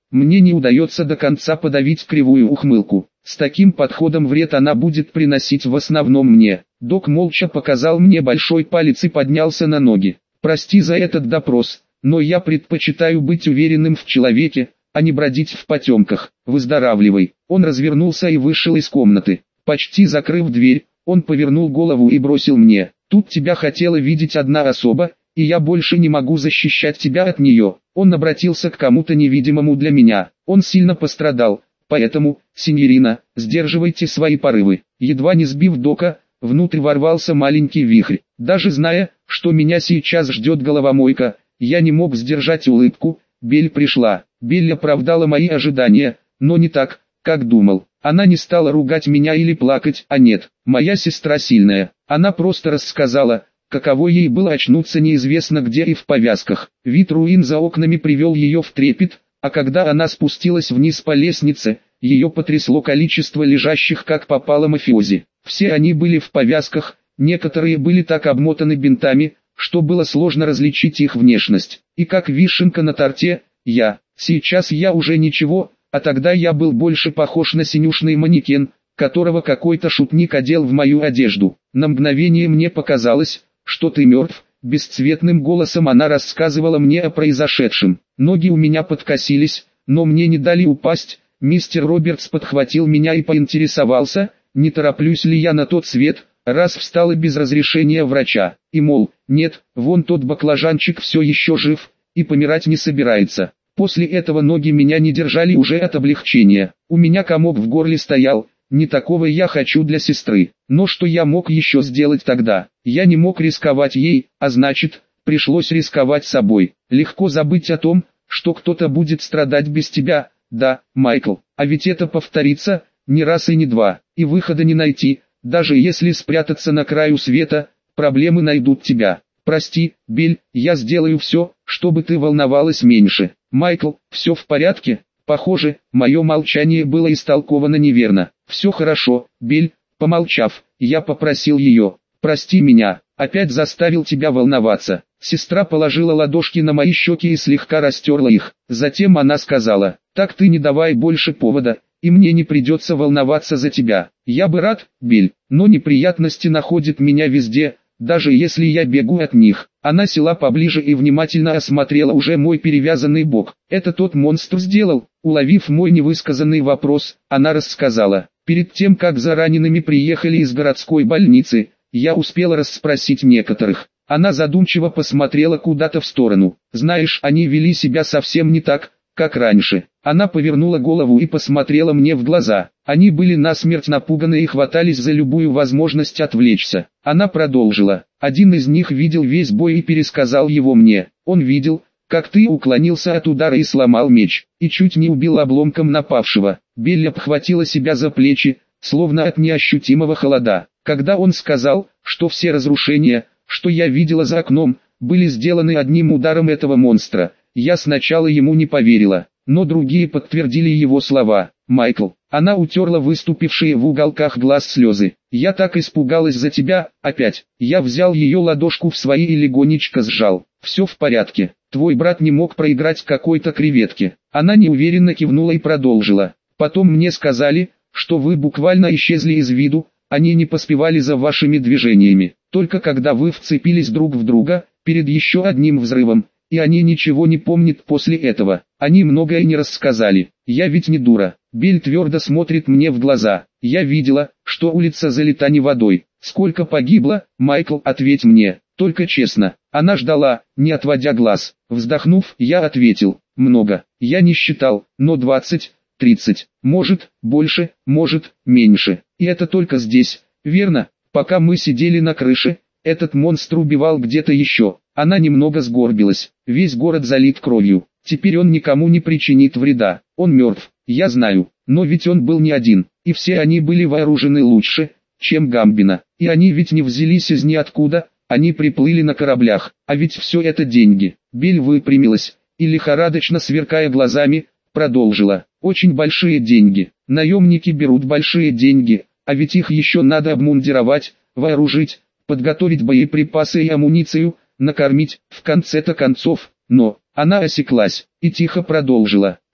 Мне не удается до конца подавить кривую ухмылку. С таким подходом вред она будет приносить в основном мне. Док молча показал мне большой палец и поднялся на ноги. Прости за этот допрос, но я предпочитаю быть уверенным в человеке, а не бродить в потемках. Выздоравливай. Он развернулся и вышел из комнаты. Почти закрыв дверь, он повернул голову и бросил мне: тут тебя хотела видеть одна особа, и я больше не могу защищать тебя от нее. Он обратился к кому-то невидимому для меня. Он сильно пострадал, поэтому, синьорина, сдерживайте свои порывы. Едва не сбив Дока, внутрь ворвался маленький вихрь. Даже зная, что меня сейчас ждет головомойка, я не мог сдержать улыбку. Белль пришла. Белль оправдала мои ожидания, но не так, как думал. Она не стала ругать меня или плакать, а нет, моя сестра сильная. Она просто рассказала, каково ей было очнуться неизвестно где и в повязках. Вид руин за окнами привел ее в трепет, а когда она спустилась вниз по лестнице, ее потрясло количество лежащих как попало мафиози. Все они были в повязках, некоторые были так обмотаны бинтами, что было сложно различить их внешность. И как вишенка на торте, я. Сейчас я уже ничего, а тогда я был больше похож на синюшный манекен, которого какой-то шутник одел в мою одежду. На мгновение мне показалось, что ты мертв. Бесцветным голосом она рассказывала мне о произошедшем. Ноги у меня подкосились, но мне не дали упасть. Мистер Робертс подхватил меня и поинтересовался, не тороплюсь ли я на тот свет, раз встала без разрешения врача. И мол, нет, вон тот баклажанчик все еще жив, и помирать не собирается. После этого ноги меня не держали уже от облегчения. У меня комок в горле стоял. Не такого я хочу для сестры. Но что я мог еще сделать тогда? Я не мог рисковать ей, а значит, пришлось рисковать собой. Легко забыть о том, что кто-то будет страдать без тебя. Да, Майкл, а ведь это повторится, не раз и не два. И выхода не найти, даже если спрятаться на краю света, проблемы найдут тебя. Прости, Белль, я сделаю все, чтобы ты волновалась меньше. Майкл, все в порядке? Похоже, мое молчание было истолковано неверно. Все хорошо, Белль. Помолчав, я попросил ее: прости меня, опять заставил тебя волноваться. Сестра положила ладошки на мои щеки и слегка растерла их. Затем она сказала: так ты не давай больше повода, и мне не придется волноваться за тебя. Я бы рад, Белль, но неприятности находят меня везде, даже если я бегу от них. Она села поближе и внимательно осмотрела уже мой перевязанный бок. Это тот монстр сделал. Уловив мой невысказанный вопрос, она рассказала: перед тем как за ранеными приехали из городской больницы, я успела расспросить некоторых. Она задумчиво посмотрела куда-то в сторону. Знаешь, они вели себя совсем не так, как раньше. Она повернула голову и посмотрела мне в глаза. Они были насмерть напуганы и хватались за любую возможность отвлечься. Она продолжила: один из них видел весь бой и пересказал его мне. Он видел, как ты уклонился от удара и сломал меч, и чуть не убил обломком напавшего. Белль обхватила себя за плечи, словно от неощутимого холода. Когда он сказал, что все разрушения, что я видела за окном, были сделаны одним ударом этого монстра, я сначала ему не поверила, но другие подтвердили его слова. Майкл, она утерла выступившие в уголках глаз слезы. Я так испугалась за тебя, опять. Я взял ее ладошку в свои и легонечко сжал. Все в порядке. Твой брат не мог проиграть какой-то креветке. Она неуверенно кивнула и продолжила. Потом мне сказали, что вы буквально исчезли из виду, они не поспевали за вашими движениями. Только когда вы вцепились друг в друга, перед еще одним взрывом, и они ничего не помнят после этого. Они многое не рассказали. Я ведь не дура. Белль твердо смотрит мне в глаза. Я видела, что улица залита не водой. Сколько погибло, Майкл, ответь мне, только честно. Она ждала, не отводя глаз. Вздохнув, я ответил: много. Я не считал, но двадцать, тридцать, может, больше, может, меньше. И это только здесь, верно? Пока мы сидели на крыше, этот монстр убивал где-то еще. Она немного сгорбилась. Весь город залит кровью. Теперь он никому не причинит вреда. Он мертв, я знаю. Но ведь он был не один. И все они были вооружены лучше, чем Гамбино. И они ведь не взялись из ниоткуда. Они приплыли на кораблях. А ведь все это деньги. Белль выпрямилась и, лихорадочно сверкая глазами, продолжила. Очень большие деньги. Наемники берут большие деньги. А ведь их еще надо обмундировать, вооружить, подготовить боеприпасы и амуницию, накормить, в конце-то концов. Но, она осеклась, и тихо продолжила.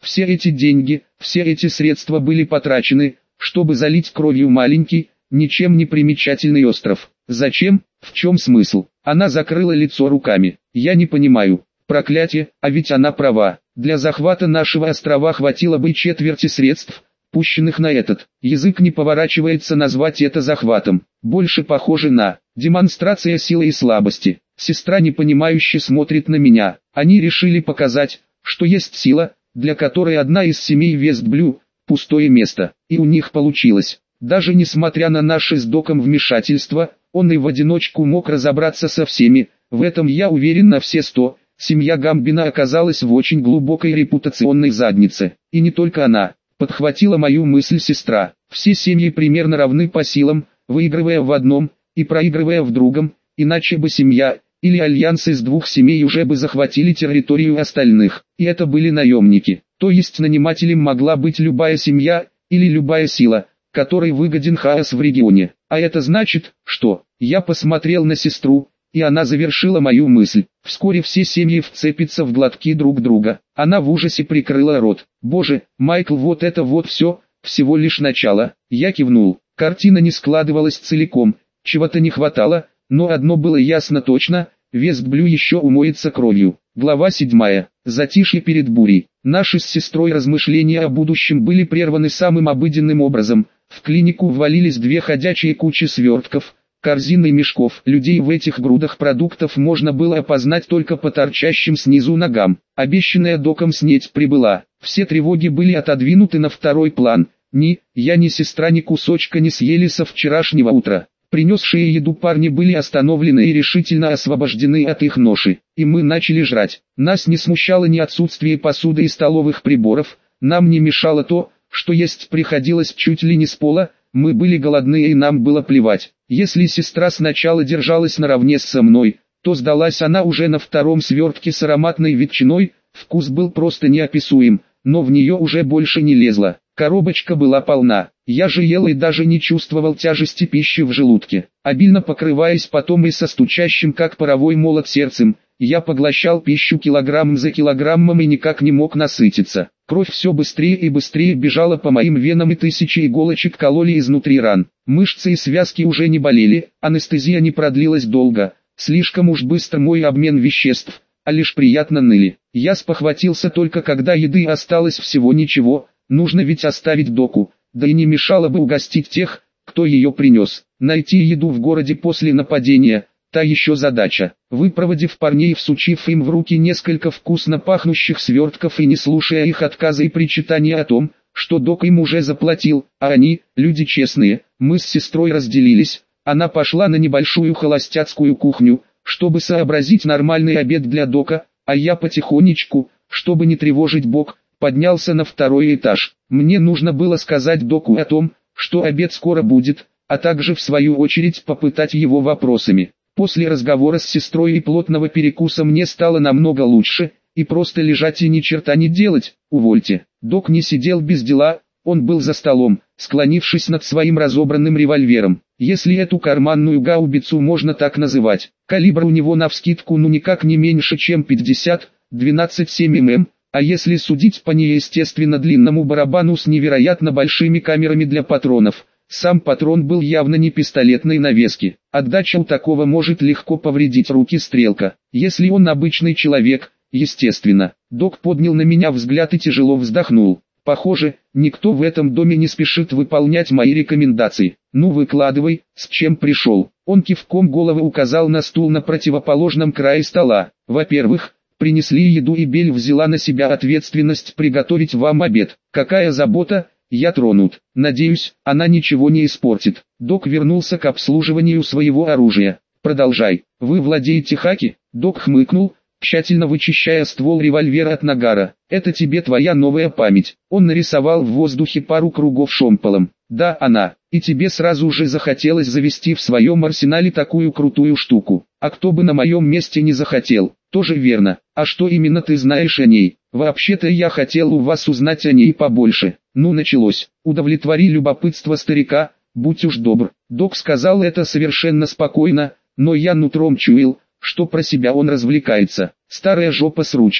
Все эти деньги, все эти средства были потрачены, чтобы залить кровью маленький, ничем не примечательный остров. Зачем? В чем смысл? Она закрыла лицо руками. Я не понимаю. Проклятие, а ведь она права. Для захвата нашего острова хватило бы четверти средств, пущенных на этот. Язык не поворачивается назвать это захватом. Больше похоже на демонстрация силы и слабости. Сестра непонимающе смотрит на меня. Они решили показать, что есть сила, для которой одна из семей Вестблю – пустое место. И у них получилось. Даже несмотря на наше с Доком вмешательство, он и в одиночку мог разобраться со всеми. В этом я уверен на все сто. Семья Гамбина оказалась в очень глубокой репутационной заднице. И не только она. Подхватила мою мысль сестра. Все семьи примерно равны по силам, выигрывая в одном и проигрывая в другом, иначе бы семья или альянс из двух семей уже бы захватили территорию остальных. И это были наемники. То есть нанимателем могла быть любая семья или любая сила, которой выгоден хаос в регионе. А это значит, что я посмотрел на сестру, и она завершила мою мысль. Вскоре все семьи вцепятся в глотки друг друга. Она в ужасе прикрыла рот. Боже, Майкл, вот это вот все, всего лишь начало. Я кивнул. Картина не складывалась целиком, чего-то не хватало, но одно было ясно точно, Вестблю еще умоется кровью. Глава седьмая. Затишье перед бурей. Наши с сестрой размышления о будущем были прерваны самым обыденным образом. В клинику ввалились две ходячие кучи свертков, корзины и мешков. Людей в этих грудах продуктов можно было опознать только по торчащим снизу ногам. Обещанная Доком снеть прибыла. Все тревоги были отодвинуты на второй план. Ни я, ни сестра ни кусочка не съели со вчерашнего утра. Принесшие еду парни были остановлены и решительно освобождены от их ноши. И мы начали жрать. Нас не смущало ни отсутствие посуды и столовых приборов. Нам не мешало то, что есть приходилось чуть ли не с пола. Мы были голодны и нам было плевать. Если сестра сначала держалась наравне со мной, то сдалась она уже на втором свертке с ароматной ветчиной. Вкус был просто неописуем, но в нее уже больше не лезла. Коробочка была полна. Я же ел и даже не чувствовал тяжести пищи в желудке. Обильно покрываясь потом и со стучащим как паровой молот сердцем, я поглощал пищу килограмм за килограммом и никак не мог насытиться. Кровь все быстрее и быстрее бежала по моим венам и тысячи иголочек кололи изнутри ран. Мышцы и связки уже не болели, анестезия не продлилась долго. Слишком уж быстро мой обмен веществ, а лишь приятно ныли. Я спохватился только когда еды осталось всего ничего, нужно ведь оставить Доку, да и не мешало бы угостить тех, кто ее принес. Найти еду в городе после нападения – та еще задача. Выпроводив парней, всучив им в руки несколько вкусно пахнущих свертков и не слушая их отказа и причитания о том, что Док им уже заплатил, а они, люди честные, мы с сестрой разделились, она пошла на небольшую холостяцкую кухню, чтобы сообразить нормальный обед для Дока, а я потихонечку, чтобы не тревожить Бог, поднялся на второй этаж. Мне нужно было сказать Доку о том, что обед скоро будет, а также в свою очередь попытать его вопросами. После разговора с сестрой и плотного перекуса мне стало намного лучше, и просто лежать и ни черта не делать, увольте. Док не сидел без дела, он был за столом, склонившись над своим разобранным револьвером. Если эту карманную гаубицу можно так называть, калибр у него навскидку ну никак не меньше чем пятьдесят, двенадцать семь миллиметров, а если судить по неестественно длинному барабану с невероятно большими камерами для патронов, сам патрон был явно не пистолетной навески. Отдача у такого может легко повредить руки стрелка, если он обычный человек, естественно. Док поднял на меня взгляд и тяжело вздохнул. Похоже, никто в этом доме не спешит выполнять мои рекомендации. Ну выкладывай, с чем пришел. Он кивком головы указал на стул на противоположном крае стола. Во-первых, принесли еду и Бель взяла на себя ответственность приготовить вам обед. Какая забота! Я тронут. Надеюсь, она ничего не испортит. Док вернулся к обслуживанию своего оружия. Продолжай. Вы владеете хаки? Док хмыкнул, тщательно вычищая ствол револьвера от нагара. Это тебе твоя новая память. Он нарисовал в воздухе пару кругов шомполом. Да, она. И тебе сразу же захотелось завести в своем арсенале такую крутую штуку. А кто бы на моем месте не захотел? Тоже верно. А что именно ты знаешь о ней? Вообще-то я хотел у вас узнать о ней побольше. Ну началось. Удовлетвори любопытство старика, будь уж добр. Док сказал это совершенно спокойно, но я нутром чуял, что про себя он развлекается. Старая жопа с ручкой.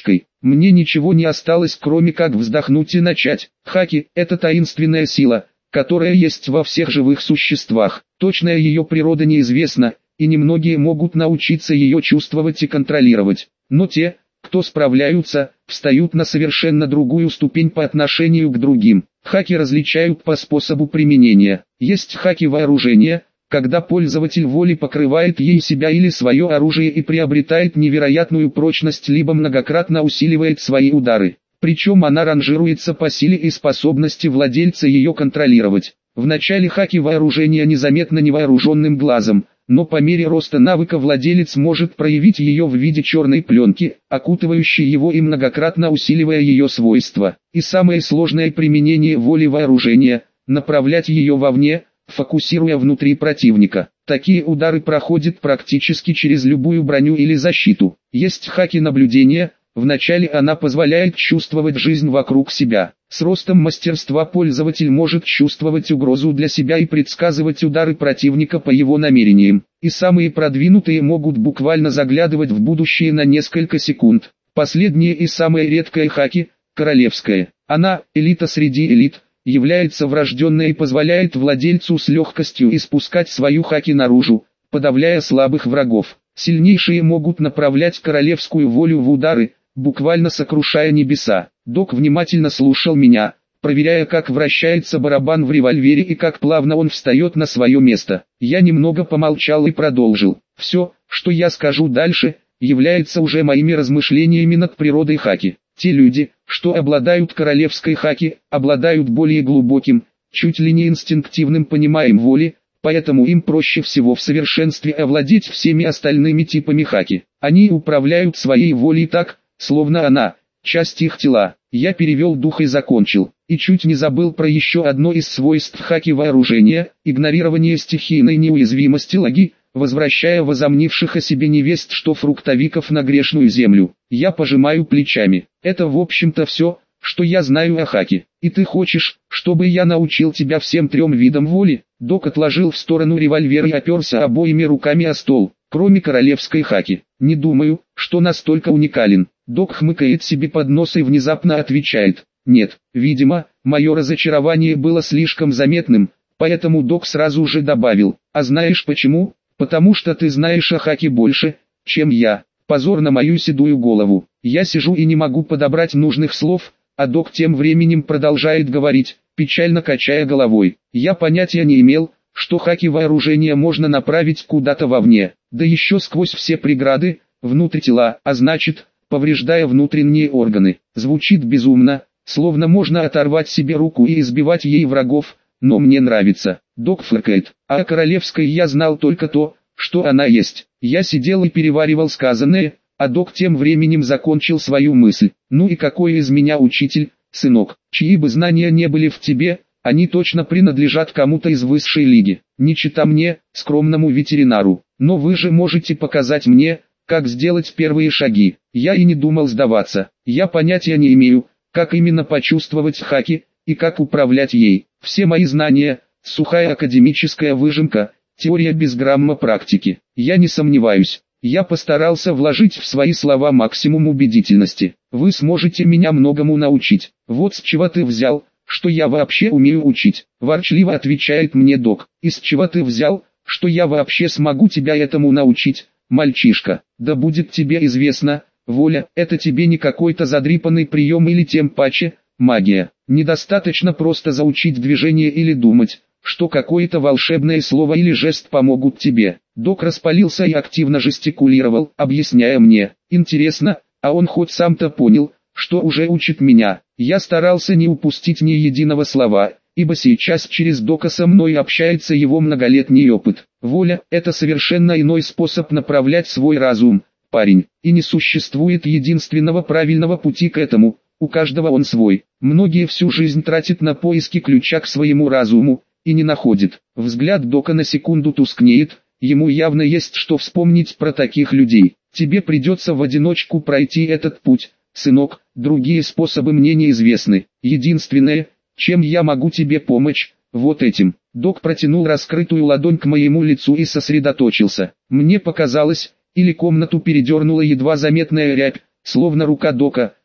Мне ничего не осталось, кроме как вздохнуть и начать. Хаки – это таинственная сила, которая есть во всех живых существах. Точная ее природа неизвестна, и немногие могут научиться ее чувствовать и контролировать. Но те, кто справляются, встают на совершенно другую ступень по отношению к другим. Хаки различают по способу применения. Есть хаки вооружения, когда пользователь воли покрывает ей себя или свое оружие и приобретает невероятную прочность, либо многократно усиливает свои удары. Причем она ранжируется по силе и способности владельца ее контролировать. В начале хаки вооружения незаметно невооруженным глазом, но по мере роста навыка владелец может проявить ее в виде черной пленки, окутывающей его и многократно усиливая ее свойства. И самое сложное применение воли вооружения – направлять ее вовне, фокусируя внутри противника. Такие удары проходят практически через любую броню или защиту. Есть хаки наблюдения. Вначале она позволяет чувствовать жизнь вокруг себя. С ростом мастерства пользователь может чувствовать угрозу для себя и предсказывать удары противника по его намерениям. И самые продвинутые могут буквально заглядывать в будущее на несколько секунд. Последнее и самое редкое хаки – королевская. Она, элита среди элит, является врожденной и позволяет владельцу с легкостью испускать свою хаки наружу, подавляя слабых врагов. Сильнейшие могут направлять королевскую волю в удары, буквально сокрушая небеса. Док внимательно слушал меня, проверяя, как вращается барабан в револьвере и как плавно он встает на свое место. Я немного помолчал и продолжил. Все, что я скажу дальше, является уже моими размышлениями над природой хаки. Те люди, что обладают королевской хаки, обладают более глубоким, чуть ли не инстинктивным пониманием воли, поэтому им проще всего в совершенстве овладеть всеми остальными типами хаки. Они управляют своей волей так, словно она – часть их тела. Я перевел дух и закончил. И чуть не забыл про еще одно из свойств хаки вооружения – игнорирование стихийной неуязвимости лаги, возвращая возомнивших о себе невест что фруктовиков на грешную землю. Я пожимаю плечами. Это в общем-то все, что я знаю о хаке. И ты хочешь, чтобы я научил тебя всем трем видам воли? Док отложил в сторону револьвер и оперся обоими руками о стол. Кроме королевской хаки, не думаю, что настолько уникален. Док хмыкает себе под нос и внезапно отвечает: нет, видимо, мое разочарование было слишком заметным, поэтому Док сразу же добавил: а знаешь почему? Потому что ты знаешь о хаке больше, чем я. Позор на мою седую голову. Я сижу и не могу подобрать нужных слов, а Док тем временем продолжает говорить, печально качая головой. Я понятия не имел, что хаки вооружения можно направить куда-то вовне, да еще сквозь все преграды, внутрь тела, а значит, повреждая внутренние органы. Звучит безумно, словно можно оторвать себе руку и избивать ей врагов, но мне нравится. Док фыркает. А о королевской я знал только то, что она есть. Я сидел и переваривал сказанное, а Док тем временем закончил свою мысль. Ну и какой из меня учитель, сынок, чьи бы знания не были в тебе, они точно принадлежат кому-то из высшей лиги. Не чита мне, скромному ветеринару. Но вы же можете показать мне, как сделать первые шаги. Я и не думал сдаваться. Я понятия не имею, как именно почувствовать хаки, и как управлять ей. Все мои знания – сухая академическая выжимка, теория без грамма практики. Я не сомневаюсь. Я постарался вложить в свои слова максимум убедительности. Вы сможете меня многому научить. Вот с чего ты взял, что я вообще умею учить? Ворчливо отвечает мне Док. Из чего ты взял, что я вообще смогу тебя этому научить, мальчишка? Да будет тебе известно, воля – это тебе не какой-то задрипанный прием или тем паче, магия. Недостаточно просто заучить движение или думать, что какое-то волшебное слово или жест помогут тебе. Док распалился и активно жестикулировал, объясняя мне. Интересно, а он хоть сам-то понял, что уже учит меня? Я старался не упустить ни единого слова, ибо сейчас через Дока со мной общается его многолетний опыт. Воля – это совершенно иной способ направлять свой разум, парень, и не существует единственного правильного пути к этому, у каждого он свой. Многие всю жизнь тратят на поиски ключа к своему разуму, и не находят. Взгляд Дока на секунду тускнеет, ему явно есть что вспомнить про таких людей. Тебе придется в одиночку пройти этот путь, сынок, другие способы мне неизвестны. Единственное, чем я могу тебе помочь, вот этим. Док протянул раскрытую ладонь к моему лицу и сосредоточился. Мне показалось, или комнату передернула едва заметная рябь, словно рука Дока,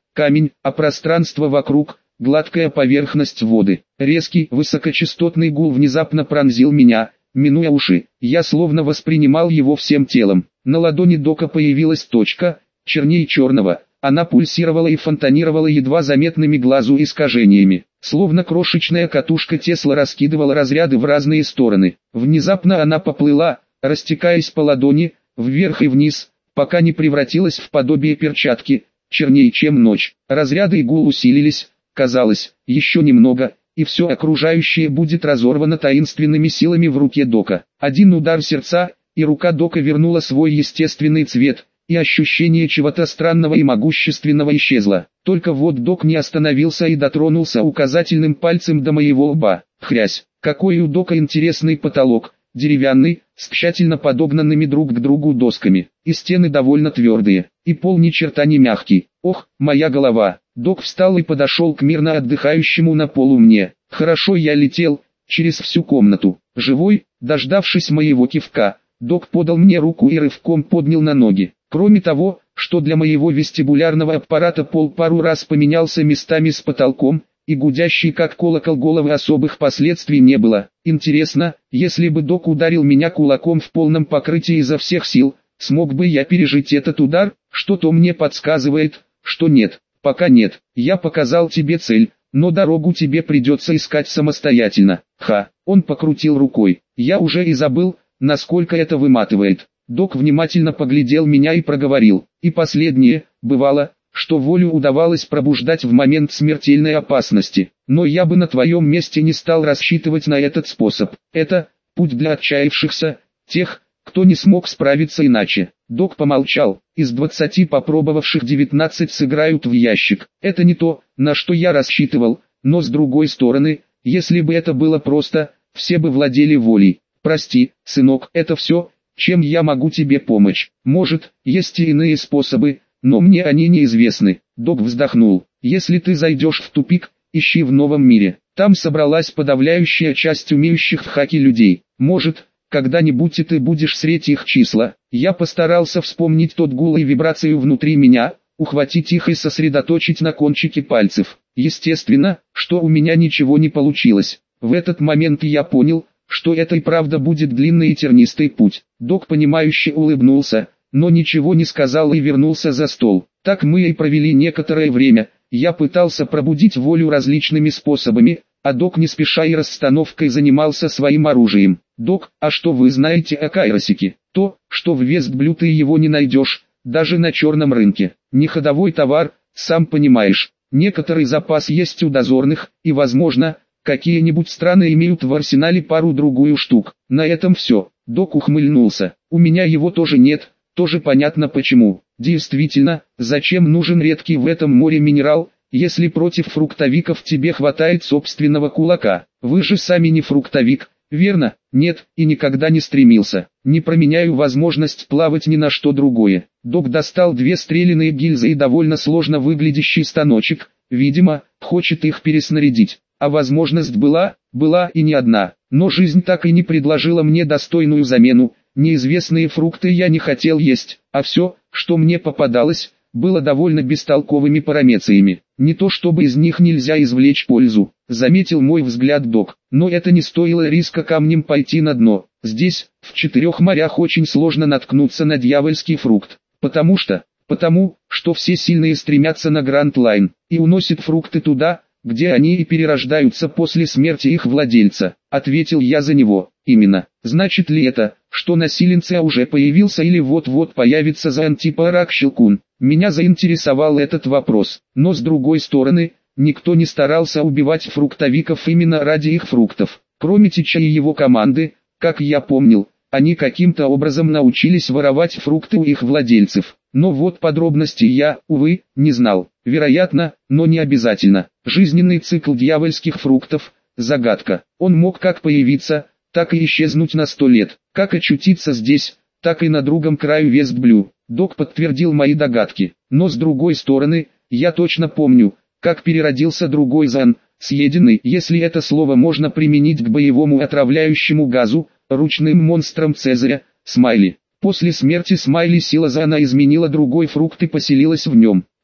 камень, а пространство вокруг – гладкая поверхность воды. Резкий, высокочастотный гул внезапно пронзил меня, минуя уши. Я словно воспринимал его всем телом. На ладони Дока появилась точка, черней черного. Она пульсировала и фонтанировала едва заметными глазу искажениями. Словно крошечная катушка Тесла раскидывала разряды в разные стороны. Внезапно она поплыла, растекаясь по ладони, вверх и вниз, пока не превратилась в подобие перчатки, чернее чем ночь. Разряды и гул усилились. Казалось, еще немного, и все окружающее будет разорвано таинственными силами в руке Дока. Один удар сердца, и рука Дока вернула свой естественный цвет, и ощущение чего-то странного и могущественного исчезло. Только вот Док не остановился и дотронулся указательным пальцем до моего лба. Хрясь, какой у Дока интересный потолок, деревянный, с тщательно подогнанными друг к другу досками, и стены довольно твердые, и пол ни черта не мягкий. Ох, моя голова! Док встал и подошел к мирно отдыхающему на полу мне. Хорошо я летел, через всю комнату. Живой, дождавшись моего кивка, Док подал мне руку и рывком поднял на ноги. Кроме того, что для моего вестибулярного аппарата пол пару раз поменялся местами с потолком, и гудящий как колокол головы особых последствий не было. Интересно, если бы Док ударил меня кулаком в полном покрытии изо всех сил, смог бы я пережить этот удар? Что-то мне подсказывает, что нет. Пока нет. Я показал тебе цель, но дорогу тебе придется искать самостоятельно. Ха, он покрутил рукой. Я уже и забыл, насколько это выматывает. Док внимательно поглядел меня и проговорил. И последнее, бывало, что волю удавалось пробуждать в момент смертельной опасности. Но я бы на твоем месте не стал рассчитывать на этот способ. Это путь для отчаявшихся, тех, кто не смог справиться иначе. Док помолчал. Из двадцати попробовавших девятнадцать сыграют в ящик. Это не то, на что я рассчитывал, но с другой стороны, если бы это было просто, все бы владели волей. Прости, сынок, это все, чем я могу тебе помочь. Может, есть и иные способы, но мне они неизвестны. Док вздохнул. Если ты зайдешь в тупик, ищи в новом мире. Там собралась подавляющая часть умеющих в хаки людей. Может, когда-нибудь и ты будешь среть их числа. Я постарался вспомнить тот гул и вибрацию внутри меня, ухватить их и сосредоточить на кончике пальцев. Естественно, что у меня ничего не получилось. В этот момент я понял, что это и правда будет длинный и тернистый путь. Док понимающе улыбнулся, но ничего не сказал и вернулся за стол. Так мы и провели некоторое время. Я пытался пробудить волю различными способами, а Док не спеша и расстановкой занимался своим оружием. Док, а что вы знаете о кайросике? То, что в Вестблю ты его не найдешь, даже на черном рынке. Не ходовой товар, сам понимаешь. Некоторый запас есть у дозорных, и возможно, какие-нибудь страны имеют в арсенале пару-другую штук. На этом все. Док ухмыльнулся. У меня его тоже нет, тоже понятно почему. Действительно, зачем нужен редкий в этом море минерал, если против фруктовиков тебе хватает собственного кулака? Вы же сами не фруктовик, верно? Нет, и никогда не стремился. Не променяю возможность плавать ни на что другое. Док достал две стреляные гильзы и довольно сложно выглядящий станочек, видимо, хочет их переснарядить. А возможность была, была и не одна. Но жизнь так и не предложила мне достойную замену. Неизвестные фрукты я не хотел есть, а все, что мне попадалось, было довольно бестолковыми парамециями. Не то чтобы из них нельзя извлечь пользу, заметил мой взгляд Док, но это не стоило риска камнем пойти на дно. Здесь, в четырех морях очень сложно наткнуться на дьявольский фрукт, потому что, потому, что все сильные стремятся на Гранд Лайн, и уносят фрукты туда, где они и перерождаются после смерти их владельца, ответил я за него. Именно. Значит ли это, что на Силенце уже появился или вот-вот появится за Антипарак Щелкун? Меня заинтересовал этот вопрос, но с другой стороны, никто не старался убивать фруктовиков именно ради их фруктов. Кроме Тича и его команды, как я помнил, они каким-то образом научились воровать фрукты у их владельцев. Но вот подробностей я, увы, не знал. Вероятно, но не обязательно. Жизненный цикл дьявольских фруктов – загадка. Он мог как появиться, так и исчезнуть на сто лет. Как очутиться здесь, так и на другом краю Вестблю. Док подтвердил мои догадки. Но с другой стороны, я точно помню, как переродился другой Зан, съеденный, если это слово можно применить к боевому отравляющему газу, ручным монстром Цезаря, Смайли. После смерти Смайли сила Зана изменила другой фрукт и поселилась в нем.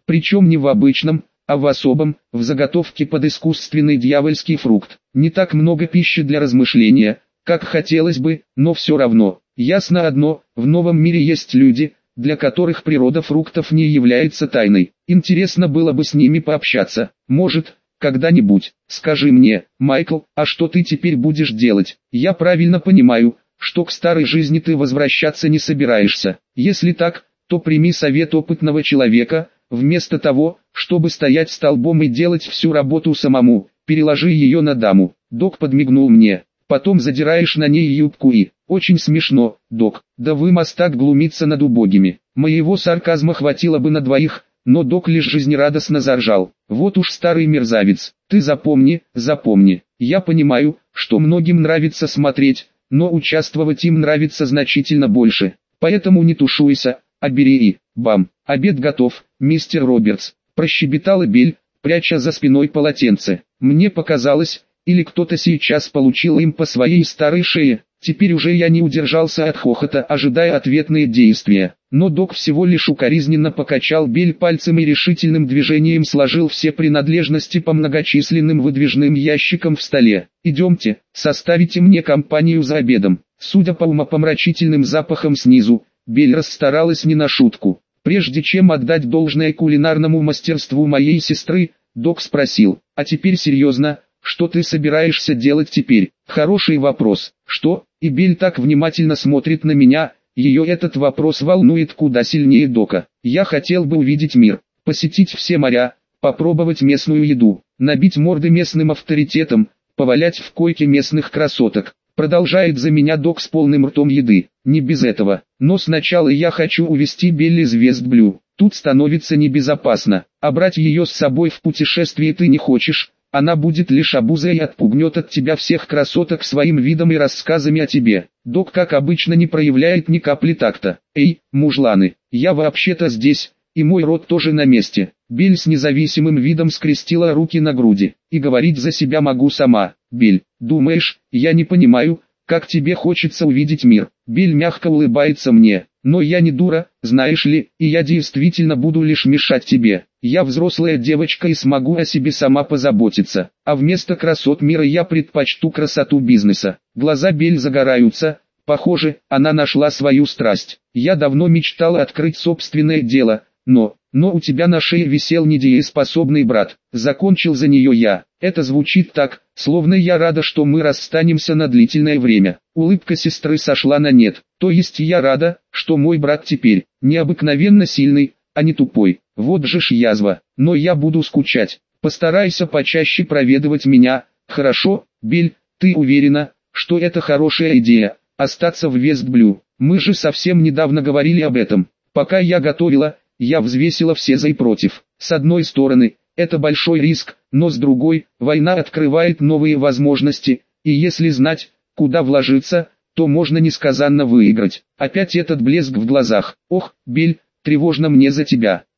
Причем не в обычном, а в особом, в заготовке под искусственный дьявольский фрукт. Не так много пищи для размышления, как хотелось бы, но все равно. Ясно одно, в новом мире есть люди, для которых природа фруктов не является тайной. Интересно было бы с ними пообщаться. Может, когда-нибудь. Скажи мне, Майкл, а что ты теперь будешь делать? Я правильно понимаю, что к старой жизни ты возвращаться не собираешься. Если так, то прими совет опытного человека, вместо того, чтобы стоять столбом и делать всю работу самому, переложи ее на даму. Док подмигнул мне. Потом задираешь на ней юбку и... Очень смешно, док. Да вы мастак глумиться над убогими. Моего сарказма хватило бы на двоих, но док лишь жизнерадостно заржал. Вот уж старый мерзавец. Ты запомни, запомни. Я понимаю, что многим нравится смотреть, но участвовать им нравится значительно больше. Поэтому не тушуйся, а бери и... Бам! Обед готов, мистер Робертс. Прощебетала Белль, пряча за спиной полотенце. Мне показалось, или кто-то сейчас получил им по своей старой шее. Теперь уже я не удержался от хохота, ожидая ответные действия. Но док всего лишь укоризненно покачал Белль пальцем и решительным движением сложил все принадлежности по многочисленным выдвижным ящикам в столе. «Идемте, составите мне компанию за обедом». Судя по умопомрачительным запахам снизу, Белль расстаралась не на шутку. Прежде чем отдать должное кулинарному мастерству моей сестры, док спросил: «А теперь серьезно, что ты собираешься делать теперь?» Хороший вопрос. Что? И Белль так внимательно смотрит на меня, ее этот вопрос волнует куда сильнее дока. Я хотел бы увидеть мир, посетить все моря, попробовать местную еду, набить морды местным авторитетом, повалять в койке местных красоток. Продолжает за меня док с полным ртом еды. Не без этого. Но сначала я хочу увезти Белль из Вестблю. Тут становится небезопасно. А брать ее с собой в путешествие ты не хочешь. Она будет лишь обузой и отпугнет от тебя всех красоток своим видом и рассказами о тебе. Док, как обычно, не проявляет ни капли такта. Эй, мужланы, я вообще-то здесь, и мой рот тоже на месте. Белль с независимым видом скрестила руки на груди. И говорить за себя могу сама. Белль, думаешь, я не понимаю, как тебе хочется увидеть мир? Белль мягко улыбается мне. Но я не дура, знаешь ли, и я действительно буду лишь мешать тебе. Я взрослая девочка и смогу о себе сама позаботиться. А вместо красот мира я предпочту красоту бизнеса. Глаза Белль загораются. Похоже, она нашла свою страсть. Я давно мечтала открыть собственное дело, но... Но у тебя на шее висел недееспособный брат. Закончил за нее я. Это звучит так, словно я рада, что мы расстанемся на длительное время. Улыбка сестры сошла на нет. То есть я рада, что мой брат теперь необыкновенно сильный, а не тупой. Вот же ж язва. Но я буду скучать. Постарайся почаще проведывать меня. Хорошо, Белль, ты уверена, что это хорошая идея? Остаться в Вестблю. Мы же совсем недавно говорили об этом. Пока я готовила, я взвесила все за и против. С одной стороны, это большой риск, но с другой, война открывает новые возможности, и если знать, куда вложиться, то можно несказанно выиграть. Опять этот блеск в глазах. Ох, Белль, тревожно мне за тебя.